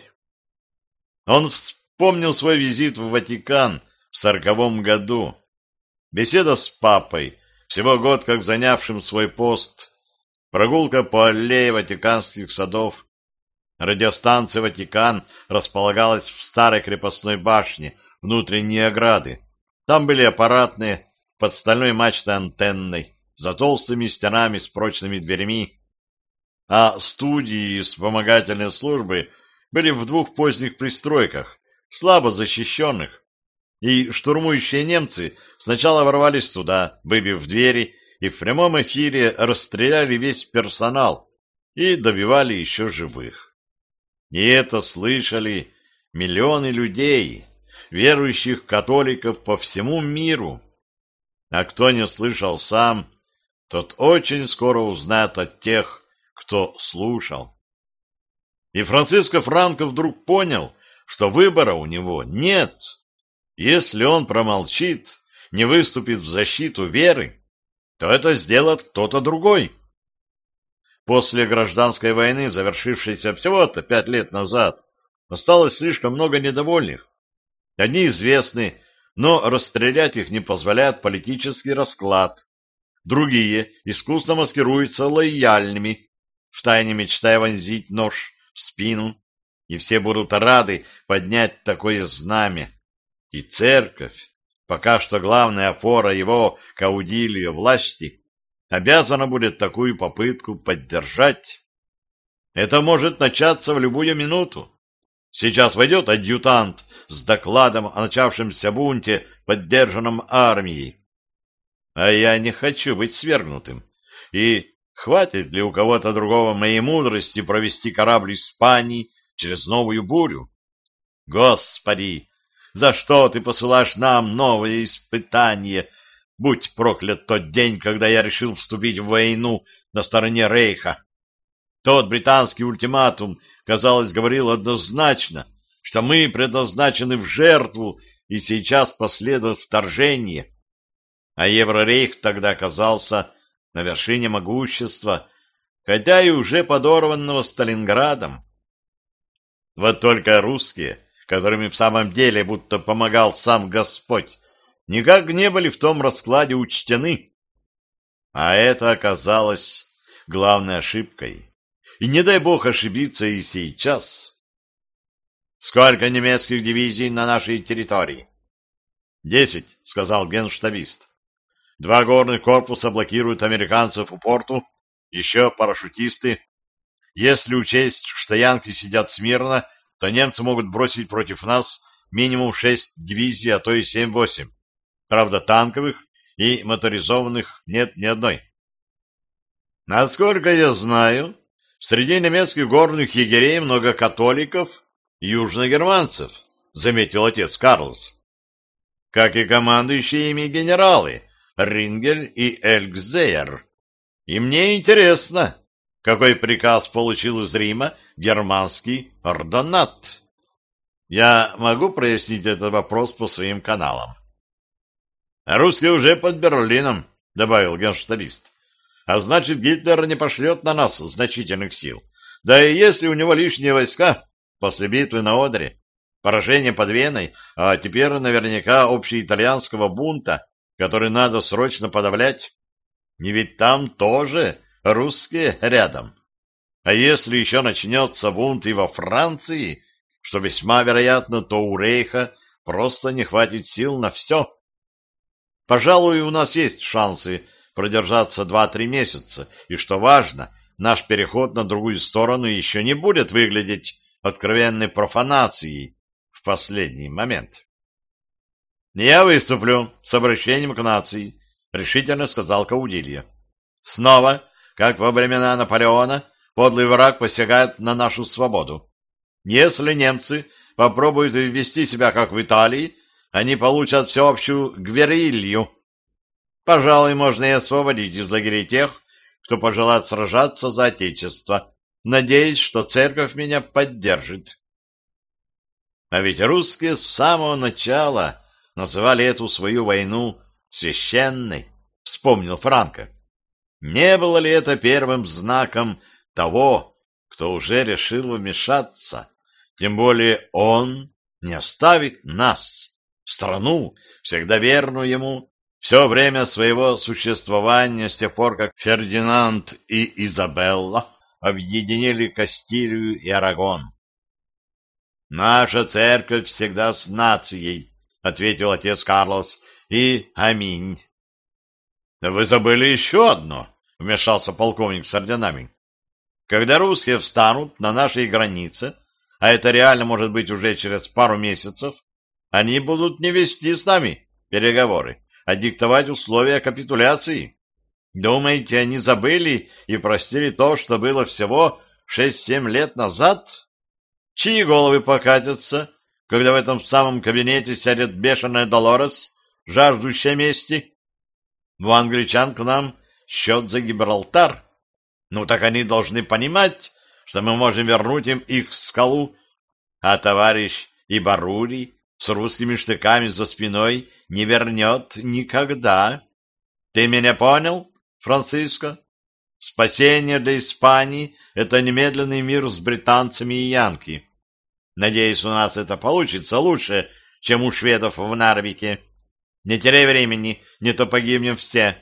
Он вспомнил свой визит в Ватикан в 40-м году. Беседа с папой, всего год как занявшим свой пост, прогулка по аллее Ватиканских садов. Радиостанция «Ватикан» располагалась в старой крепостной башне внутренней ограды. Там были аппаратные, под стальной мачтой антенной, за толстыми стенами с прочными дверями. А студии и вспомогательные службы были в двух поздних пристройках, слабо защищенных, и штурмующие немцы сначала ворвались туда, выбив двери, и в прямом эфире расстреляли весь персонал и добивали еще живых. И это слышали миллионы людей, верующих католиков по всему миру. А кто не слышал сам, тот очень скоро узнает от тех, кто слушал. И Франциско Франко вдруг понял, что выбора у него нет. Если он промолчит, не выступит в защиту веры, то это сделает кто-то другой. После гражданской войны, завершившейся всего-то 5 лет назад, осталось слишком много недовольных. Одни известны, но расстрелять их не позволяет политический расклад. Другие искусно маскируются лояльными, втайне мечтая вонзить нож в спину, и все будут рады поднять такое знамя. И церковь, пока что главная опора его Каудильо власти, обязана будет такую попытку поддержать. Это может начаться в любую минуту. Сейчас войдет адъютант с докладом о начавшемся бунте, поддержанном армией. А я не хочу быть свергнутым. И хватит ли у кого-то другого моей мудрости провести корабль Испании через новую бурю? Господи, за что ты посылаешь нам новые испытания? Будь проклят тот день, когда я решил вступить в войну на стороне Рейха. Тот британский ультиматум, казалось, говорил однозначно, что мы предназначены в жертву, и сейчас последует вторжение. А Еврорейх тогда оказался на вершине могущества, хотя и уже подорванного Сталинградом. Вот только русские, которыми в самом деле будто помогал сам Господь, никак не были в том раскладе учтены. А это оказалось главной ошибкой. И не дай бог ошибиться и сейчас. Сколько немецких дивизий на нашей территории? 10, сказал генштабист. 2 горных корпуса блокируют американцев у порту, еще парашютисты. Если учесть, что янки сидят смирно, то немцы могут бросить против нас минимум 6 дивизий, а то и 7-8. Правда, танковых и моторизованных нет ни одной. Насколько я знаю, среди немецких горных егерей много католиков и южногерманцев, заметил отец Карлос. Как и командующие ими генералы Рингель и Эльгзейер. И мне интересно, какой приказ получил из Рима германский ордонат. Я могу прояснить этот вопрос по своим каналам. Русские уже под Берлином, добавил генштабист. А значит, Гитлер не пошлет на нас значительных сил. Да и если у него лишние войска после битвы на Одере, поражение под Веной, а теперь наверняка общеитальянского бунта, который надо срочно подавлять, не ведь там тоже русские рядом. А если еще начнется бунт и во Франции, что весьма вероятно, то у Рейха просто не хватит сил на все. Пожалуй, у нас есть шансы продержаться 2-3 месяца, и, что важно, наш переход на другую сторону еще не будет выглядеть откровенной профанацией в последний момент. «Я выступлю с обращением к нации», — решительно сказал Каудилья. «Снова, как во времена Наполеона, подлый враг посягает на нашу свободу. Если немцы попробуют ввести себя, как в Италии, они получат всеобщую гверилью. Пожалуй, можно и освободить из лагерей тех, кто пожелает сражаться за Отечество. Надеюсь, что церковь меня поддержит». А ведь русские с самого начала называли эту свою войну священной, вспомнил Франко. Не было ли это первым знаком того, кто уже решил вмешаться? Тем более он не оставит нас, страну, всегда верную ему, все время своего существования с тех пор, как Фердинанд и Изабелла объединили Кастилию и Арагон. «Наша церковь всегда с нацией», — ответил отец Карлос, — «и аминь». «Вы забыли еще одно», — вмешался полковник с орденами. «Когда русские встанут на нашей границе, а это реально может быть уже через пару месяцев, они будут не вести с нами переговоры, а диктовать условия капитуляции. Думаете, они забыли и простили то, что было всего 6-7 лет назад? Чьи головы покатятся, когда в этом самом кабинете сядет бешеная Долорес, жаждущая мести? У англичан к нам счет за Гибралтар. Ну так они должны понимать, что мы можем вернуть им их скалу, а товарищ Ибарури с русскими штыками за спиной не вернет никогда. Ты меня понял, Франциско? Спасение для Испании — это немедленный мир с британцами и янки. Надеюсь, у нас это получится лучше, чем у шведов в Нарвике. Не теряй времени, не то погибнем все.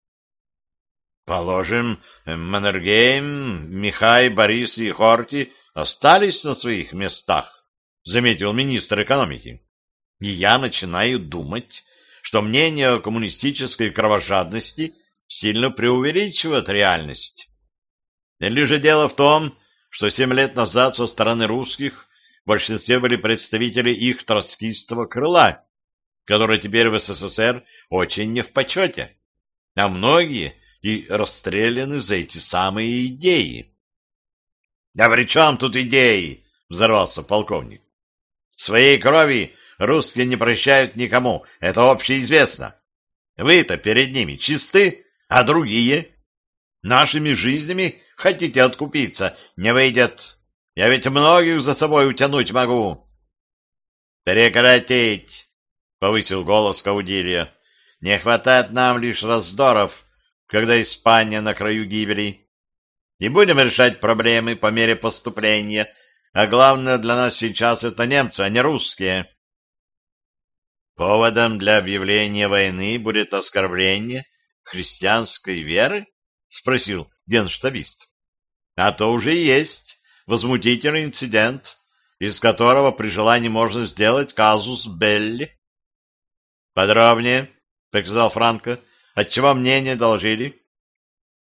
Положим, Маннергейм, Михай, Борис и Хорти остались на своих местах, заметил министр экономики. И я начинаю думать, что мнение о коммунистической кровожадности сильно преувеличивает реальность. Или же дело в том, что 7 лет назад со стороны русских в большинстве были представители их троцкистского крыла, которое теперь в СССР очень не в почете, а многие и расстреляны за эти самые идеи. — Да при чем тут идеи? — взорвался полковник. — Своей крови русские не прощают никому, это общеизвестно. Вы-то перед ними чисты, а другие? Нашими жизнями хотите откупиться? Не выйдет. Я ведь многих за собой утянуть могу. — Прекратить! — повысил голос Каудилья. — Не хватает нам лишь раздоров, когда Испания на краю гибели. И будем решать проблемы по мере поступления, а главное для нас сейчас это немцы, а не русские. Поводом для объявления войны будет оскорбление христианской веры? — спросил генштабист. — А то уже есть возмутительный инцидент, из которого при желании можно сделать казус белли. — Подробнее, — приказал Франко. — Отчего мне не доложили?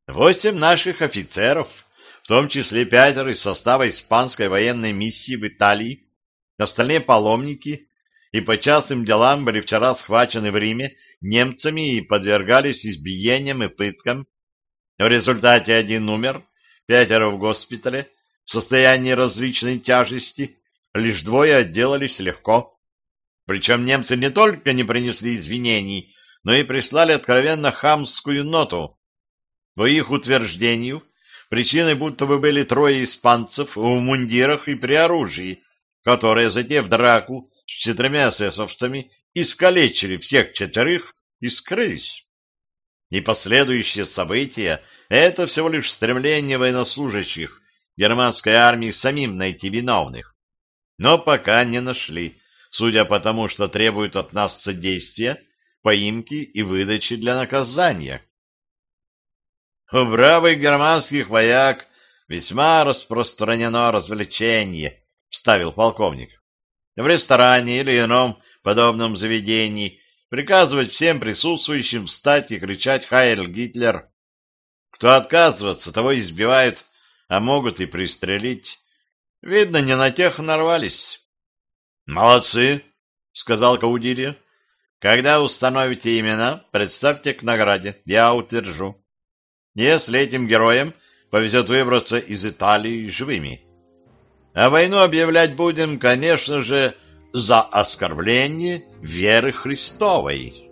8 наших офицеров, в том числе 5 из состава испанской военной миссии в Италии, остальные паломники, и по частным делам были вчера схвачены в Риме немцами и подвергались избиениям и пыткам. В результате 1 умер, 5 в госпитале, в состоянии различной тяжести, лишь 2 отделались легко. Причем немцы не только не принесли извинений, но и прислали откровенно хамскую ноту. По их утверждению, причиной будто бы были 3 испанцев в мундирах и при оружии, которые, затеяв драку с 4 эсэсовцами, искалечили всех 4 и скрылись. И последующие события — это всего лишь стремление военнослужащих германской армии самим найти виновных. Но пока не нашли, судя по тому, что требуют от нас содействия, поимки и выдачи для наказания. У бравых германских вояк весьма распространено развлечение, — вставил полковник. В ресторане или ином подобном заведении приказывать всем присутствующим встать и кричать «Хайль Гитлер!». Кто отказывается, того избивают, а могут и пристрелить. Видно, не на тех нарвались. — Молодцы, — сказал Каудилья. — Когда установите имена, представьте к награде, я утвержу. Если этим героям повезет выбраться из Италии живыми. А войну объявлять будем, конечно же, за оскорбление веры Христовой.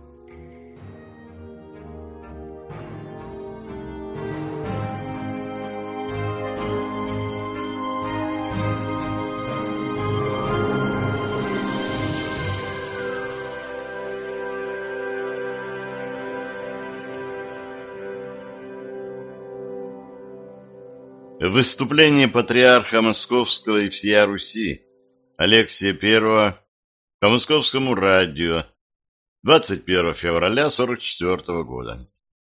Выступление патриарха Московского и всея Руси Алексия I по Московскому радио 21 февраля 1944 года.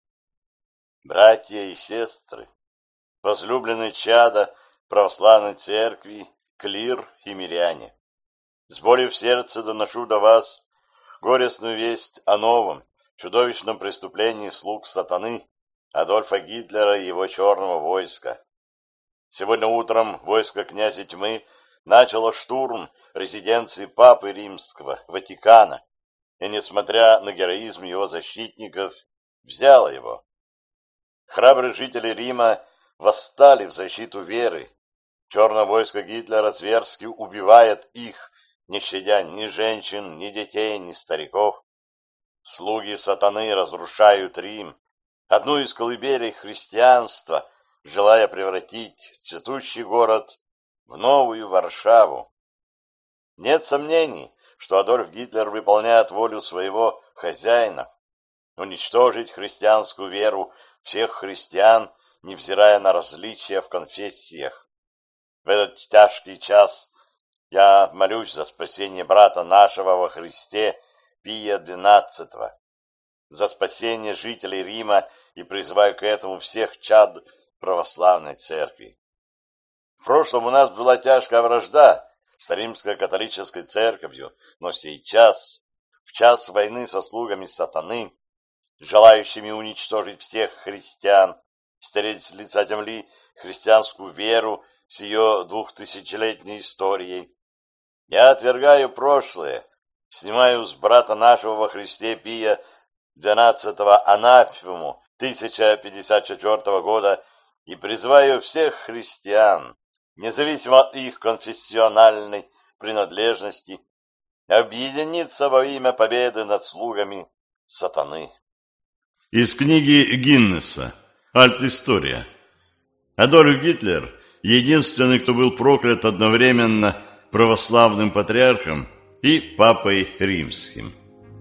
Братья и сестры, возлюбленные чада православной церкви, клир и миряне, с болью в сердце доношу до вас горестную весть о новом, чудовищном преступлении слуг сатаны Адольфа Гитлера и его черного войска. Сегодня утром войско князя Тьмы начало штурм резиденции Папы Римского, Ватикана, и, несмотря на героизм его защитников, взяло его. Храбрые жители Рима восстали в защиту веры. Черное войско Гитлера зверски убивает их, не щадя ни женщин, ни детей, ни стариков. Слуги сатаны разрушают Рим, одну из колыбелей христианства, желая превратить цветущий город в новую Варшаву. Нет сомнений, что Адольф Гитлер выполняет волю своего хозяина — уничтожить христианскую веру всех христиан, невзирая на различия в конфессиях. В этот тяжкий час я молюсь за спасение брата нашего во Христе Пия XII, за спасение жителей Рима и призываю к этому всех чад православной церкви. В прошлом у нас была тяжкая вражда с римско-католической церковью, но сейчас, в час войны со слугами сатаны, желающими уничтожить всех христиан, стереть с лица земли христианскую веру с ее 2000-летней историей, я отвергаю прошлое, снимаю с брата нашего во Христе Пия XII анафему 1054 года и призываю всех христиан, независимо от их конфессиональной принадлежности, объединиться во имя победы над слугами сатаны. Из книги Гиннесса «Альт-история». Адольф Гитлер — единственный, кто был проклят одновременно православным патриархом и папой римским.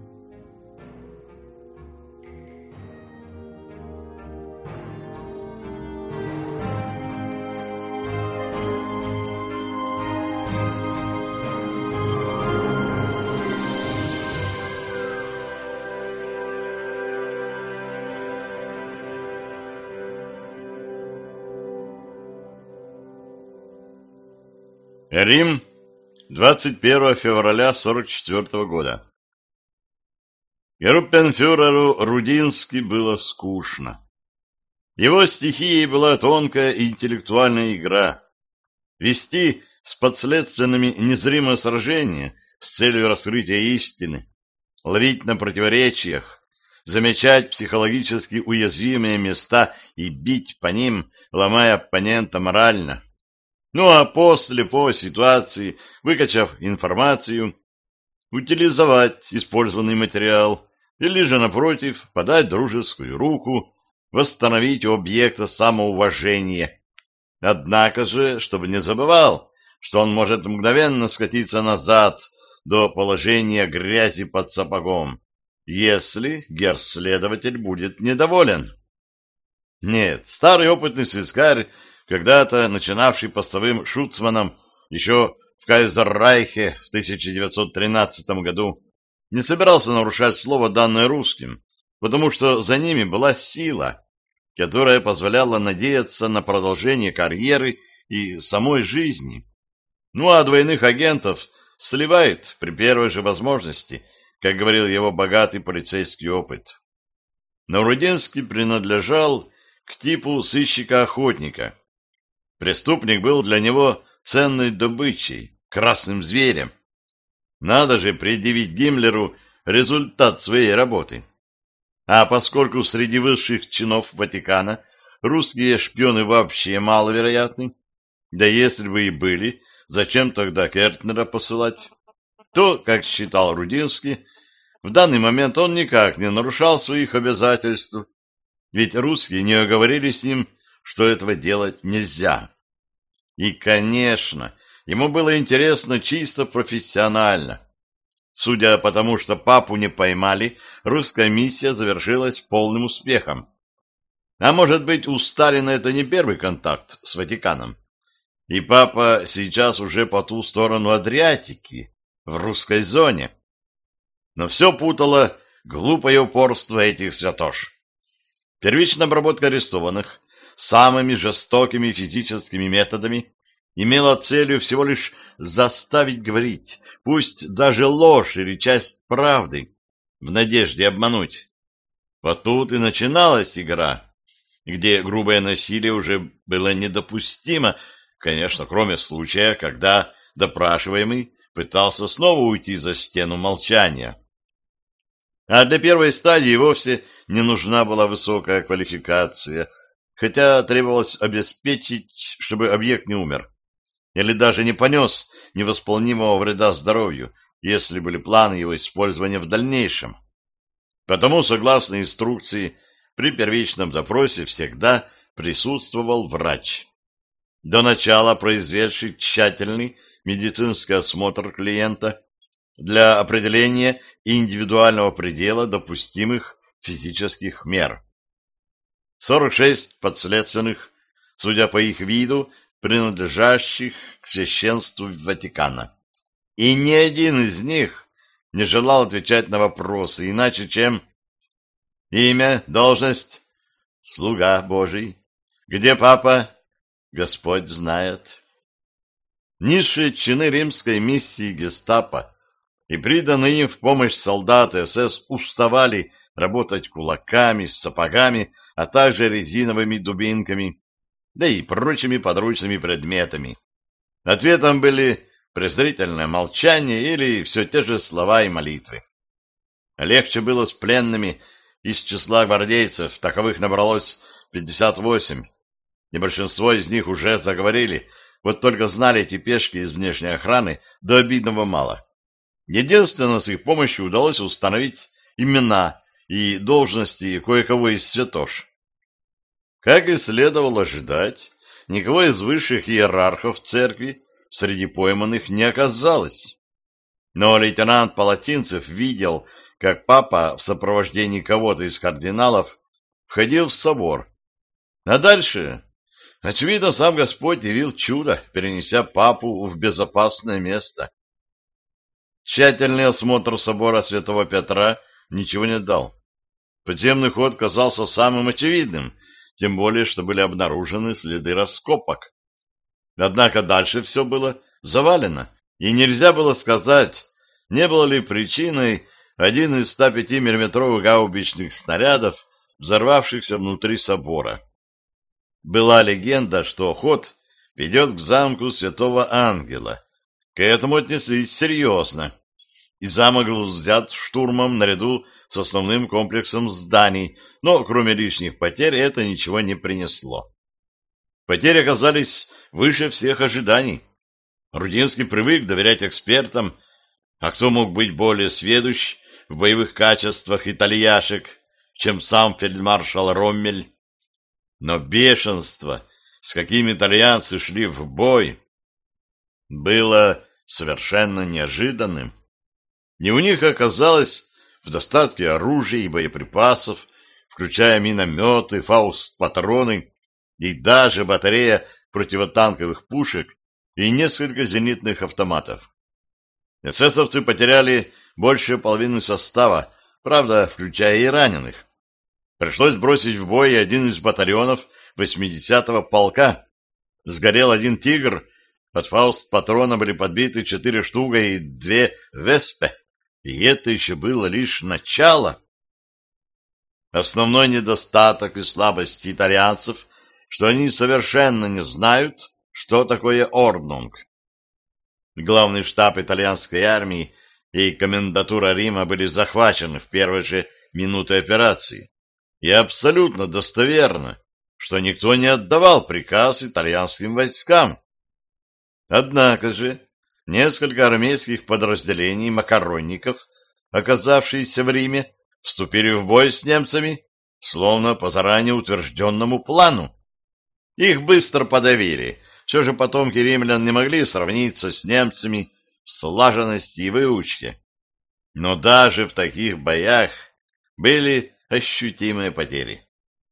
Рим, 21 февраля 1944 года. Группенфюреру Рудински было скучно. Его стихией была тонкая интеллектуальная игра. Вести с подследственными незримое сражение с целью раскрытия истины, ловить на противоречиях, замечать психологически уязвимые места и бить по ним, ломая оппонента морально. Ну а после, по ситуации, выкачав информацию, утилизовать использованный материал или же, напротив, подать дружескую руку, восстановить у объекта самоуважение. Однако же, чтобы не забывал, что он может мгновенно скатиться назад до положения грязи под сапогом, если герр-следователь будет недоволен. Нет, старый опытный сыскарь, когда-то начинавший постовым шуцманом еще в Кайзеррайхе в 1913 году, не собирался нарушать слово, данное русским, потому что за ними была сила, которая позволяла надеяться на продолжение карьеры и самой жизни. Ну а двойных агентов сливает при первой же возможности, как говорил его богатый полицейский опыт. Но Рудинский принадлежал к типу сыщика-охотника. Преступник был для него ценной добычей, красным зверем. Надо же предъявить Гиммлеру результат своей работы. А поскольку среди высших чинов Ватикана русские шпионы вообще маловероятны, да если бы и были, зачем тогда Кертнера посылать, то, как считал Рудинский, в данный момент он никак не нарушал своих обязательств, ведь русские не оговорили с ним, что этого делать нельзя. И, конечно, ему было интересно чисто профессионально. Судя по тому, что папу не поймали, русская миссия завершилась полным успехом. А может быть, у Сталина это не первый контакт с Ватиканом. И папа сейчас уже по ту сторону Адриатики, в русской зоне. Но все путало глупое упорство этих святош. Первичная обработка арестованных самыми жестокими физическими методами имела целью всего лишь заставить говорить, пусть даже ложь или часть правды, в надежде обмануть. Вот тут и начиналась игра, где грубое насилие уже было недопустимо, конечно, кроме случая, когда допрашиваемый пытался снова уйти за стену молчания. А для первой стадии вовсе не нужна была высокая квалификация, хотя требовалось обеспечить, чтобы объект не умер, или даже не понес невосполнимого вреда здоровью, если были планы его использования в дальнейшем. Потому, согласно инструкции, при первичном допросе всегда присутствовал врач, до начала произведший тщательный медицинский осмотр клиента для определения индивидуального предела допустимых физических мер. 46 подследственных, судя по их виду, принадлежащих к священству Ватикана. И ни один из них не желал отвечать на вопросы, иначе чем имя, должность, слуга Божий. Где папа? Господь знает. Низшие чины римской миссии гестапо и приданные им в помощь солдаты СС уставали работать кулаками, сапогами, а также резиновыми дубинками, да и прочими подручными предметами. Ответом были презрительное молчание или все те же слова и молитвы. Легче было с пленными из числа гвардейцев, таковых набралось 58, и большинство из них уже заговорили, вот только знали эти пешки из внешней охраны до обидного мало. Единственное, с их помощью удалось установить имена и должности кое-кого из святош. Как и следовало ожидать, никого из высших иерархов церкви среди пойманных не оказалось. Но лейтенант Палатинцев видел, как папа в сопровождении кого-то из кардиналов входил в собор. А дальше, очевидно, сам Господь явил чудо, перенеся папу в безопасное место. Тщательный осмотр собора Святого Петра ничего не дал. Подземный ход казался самым очевидным, тем более, что были обнаружены следы раскопок. Однако дальше все было завалено, и нельзя было сказать, не было ли причиной один из 105 миллиметровых гаубичных снарядов, взорвавшихся внутри собора. Была легенда, что ход ведет к замку Святого Ангела. К этому отнеслись серьезно, и замок был взят штурмом наряду с основным комплексом зданий, но кроме лишних потерь это ничего не принесло. Потери оказались выше всех ожиданий. Рудинский привык доверять экспертам, а кто мог быть более сведущ в боевых качествах итальяшек, чем сам фельдмаршал Роммель? Но бешенство, с каким итальянцы шли в бой, было совершенно неожиданным. И у них оказалось в достатке оружия и боеприпасов, включая минометы, фауст-патроны и даже батарея противотанковых пушек и несколько зенитных автоматов. Эсэсовцы потеряли больше половины состава, правда, включая и раненых. Пришлось бросить в бой один из батальонов 80-го полка. Сгорел один «Тигр», под фауст-патрона были подбиты 4 штука и 2 «Веспе». И это еще было лишь начало. Основной недостаток и слабость итальянцев, что они совершенно не знают, что такое орднунг. Главный штаб итальянской армии и комендатура Рима были захвачены в первые же минуты операции. И абсолютно достоверно, что никто не отдавал приказ итальянским войскам. Однако же несколько армейских подразделений макаронников, оказавшиеся в Риме, вступили в бой с немцами, словно по заранее утвержденному плану. Их быстро подавили. Все же потомки римлян не могли сравниться с немцами в слаженности и выучке. Но даже в таких боях были ощутимые потери.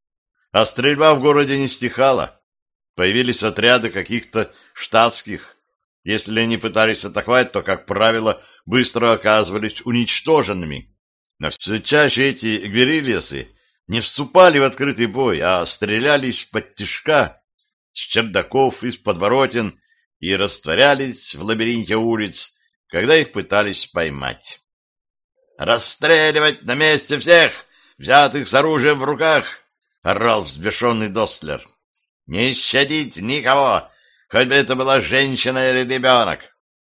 А стрельба в городе не стихала. Появились отряды каких-то штатских. Если они пытались атаковать, то, как правило, быстро оказывались уничтоженными. Но все чаще эти гверильясы не вступали в открытый бой, а стрелялись подтишка, с чердаков, из подворотен и растворялись в лабиринте улиц, когда их пытались поймать. «Расстреливать на месте всех, взятых с оружием в руках!» — орал взбешенный Достлер. «Не щадить никого, хоть бы это была женщина или ребенок!»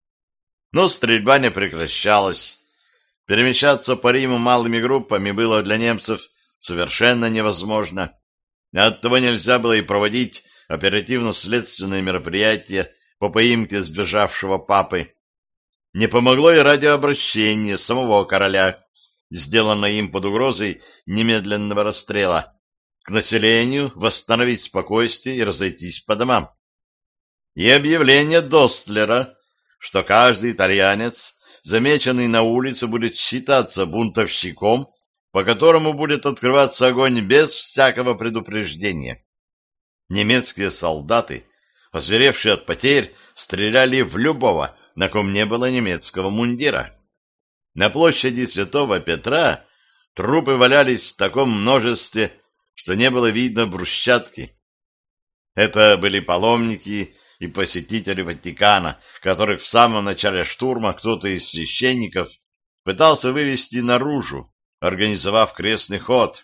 Но стрельба не прекращалась. Перемещаться по Риму малыми группами было для немцев совершенно невозможно. Оттого нельзя было и проводить оперативно-следственные мероприятия по поимке сбежавшего папы. Не помогло и радиообращение самого короля, сделанное им под угрозой немедленного расстрела, к населению восстановить спокойствие и разойтись по домам. И объявление Достлера, что каждый итальянец, замеченный на улице, будет считаться бунтовщиком, по которому будет открываться огонь без всякого предупреждения. Немецкие солдаты, озверевшие от потерь, стреляли в любого, на ком не было немецкого мундира. На площади Святого Петра трупы валялись в таком множестве, что не было видно брусчатки. Это были паломники и посетители Ватикана, которых в самом начале штурма кто-то из священников пытался вывести наружу, организовав крестный ход.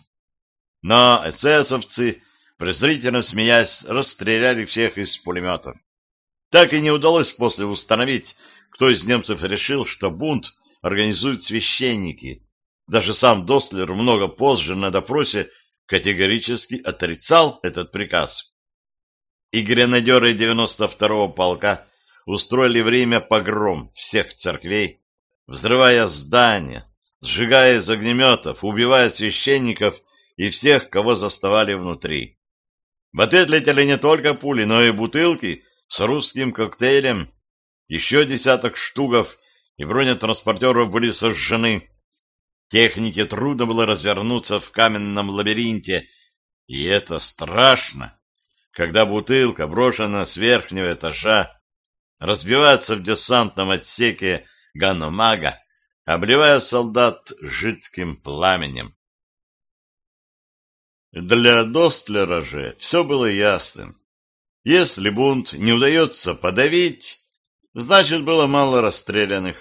Но эсэсовцы, презрительно смеясь, расстреляли всех из пулеметов. Так и не удалось после установить, кто из немцев решил, что бунт организуют священники. Даже сам Достлер много позже на допросе категорически отрицал этот приказ. И гренадеры 92-го полка устроили в Риме погром всех церквей, взрывая здания, сжигая из огнеметов, убивая священников и всех, кого заставали внутри. В ответ летели не только пули, но и бутылки с русским коктейлем. Еще десяток штугов и бронетранспортеров были сожжены. Технике трудно было развернуться в каменном лабиринте, и это страшно, когда бутылка, брошена с верхнего этажа, разбивается в десантном отсеке Ганомага, обливая солдат жидким пламенем. Для Достлера же все было ясным. Если бунт не удается подавить, значит, было мало расстрелянных.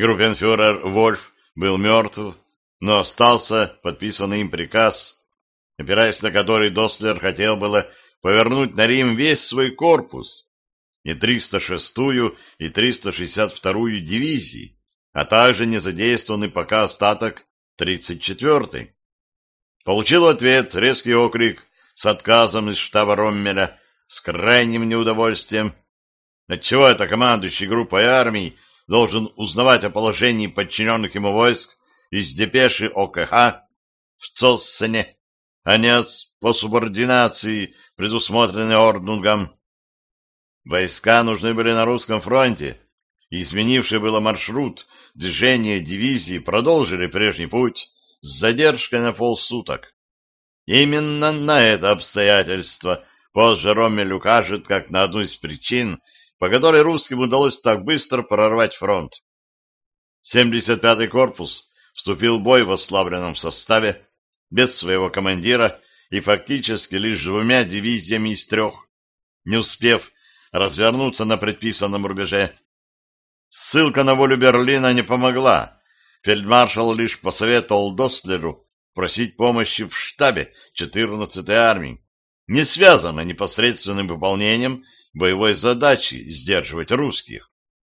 Группенфюрер Вольф был мертв, но остался подписанный им приказ. опираясь на который Дослер хотел было повернуть на Рим весь свой корпус, и 306-ю, и 362-ю дивизии, а также не задействованный пока остаток 34-й. Получил ответ резкий окрик с отказом из штаба Роммеля, с крайним неудовольствием. Отчего это командующий группой армий должен узнавать о положении подчиненных ему войск из депеши ОКХ в Цоссене, а не по субординации, предусмотренной Ордунгом. Войска нужны были на русском фронте, и изменивший было маршрут движения дивизии продолжили прежний путь с задержкой на полсуток. Именно на это обстоятельство позже Роммель укажет как на одну из причин, по которой русским удалось так быстро прорвать фронт. 75-й корпус вступил в бой в ослабленном составе, без своего командира и фактически лишь двумя дивизиями из 3, не успев развернуться на предписанном рубеже. Ссылка на волю Берлина не помогла. Фельдмаршал лишь посоветовал Дослеру просить помощи в штабе 14-й армии, не связано непосредственным выполнением боевой задачи сдерживать русских.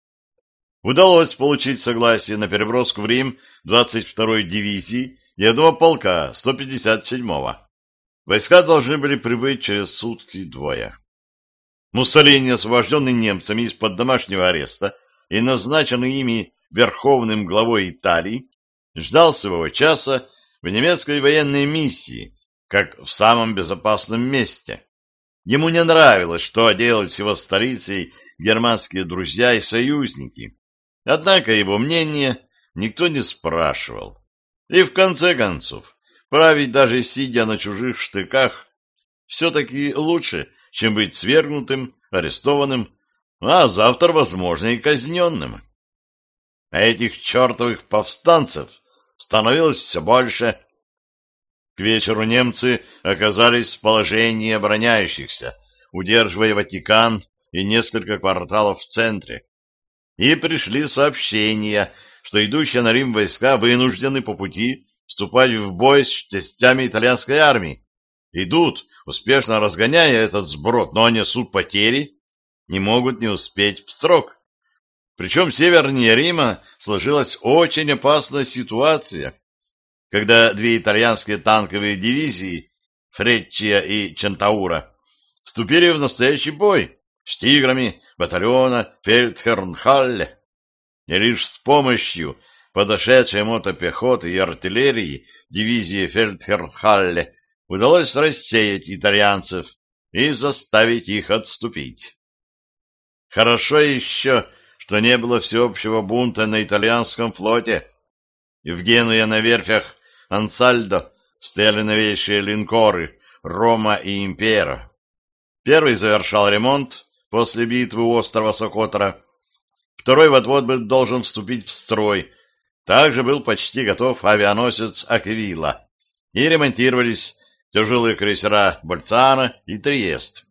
Удалось получить согласие на переброску в Рим 22-й дивизии и 1 полка 157-го. Войска должны были прибыть через сутки-двое. Муссолини, освобожденный немцами из-под домашнего ареста и назначенный ими верховным главой Италии, ждал своего часа в немецкой военной миссии, как в самом безопасном месте. Ему не нравилось, что делают с его столицей германские друзья и союзники. Однако его мнение никто не спрашивал. И в конце концов, править даже сидя на чужих штыках все-таки лучше, чем быть свергнутым, арестованным, а завтра, возможно, и казненным. А этих чертовых повстанцев становилось все больше. К вечеру немцы оказались в положении обороняющихся, удерживая Ватикан и несколько кварталов в центре. И пришли сообщения, что идущие на Рим войска вынуждены по пути вступать в бой с частями итальянской армии. Идут, успешно разгоняя этот сброд, но несут потери, не могут не успеть в срок. Причем севернее Рима сложилась очень опасная ситуация, когда 2 итальянские танковые дивизии, Фреччия и Чентаура, вступили в настоящий бой с тиграми батальона Фельдхернхалле. И лишь с помощью подошедшей мотопехоты и артиллерии дивизии Фельдхернхалле удалось рассеять итальянцев и заставить их отступить. Хорошо еще, что не было всеобщего бунта на итальянском флоте. И в Генуе на верфях Ансальдо стояли новейшие линкоры «Рома» и «Импера». Первый завершал ремонт после битвы у острова Сокотра, второй вот-вот должен вступить в строй. Также был почти готов авианосец «Аквила», и ремонтировались тяжелые крейсера «Больцано» и «Триест».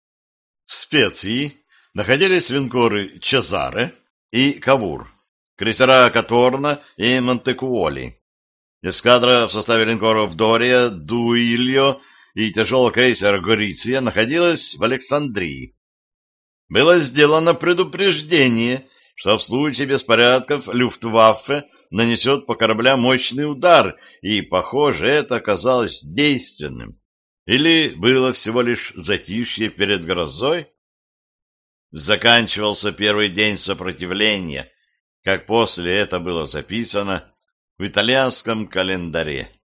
В Специи находились линкоры «Чезаре» и «Кавур», крейсера «Каторна» и «Монтекуоли». Эскадра в составе линкоров «Дория», «Дуильо» и тяжелого крейсера «Гориция» находилась в Александрии. Было сделано предупреждение, что в случае беспорядков Люфтваффе нанесет по кораблям мощный удар, и, похоже, это оказалось действенным. Или было всего лишь затишье перед грозой? Заканчивался первый день сопротивления, как после это было записано в итальянском календаре.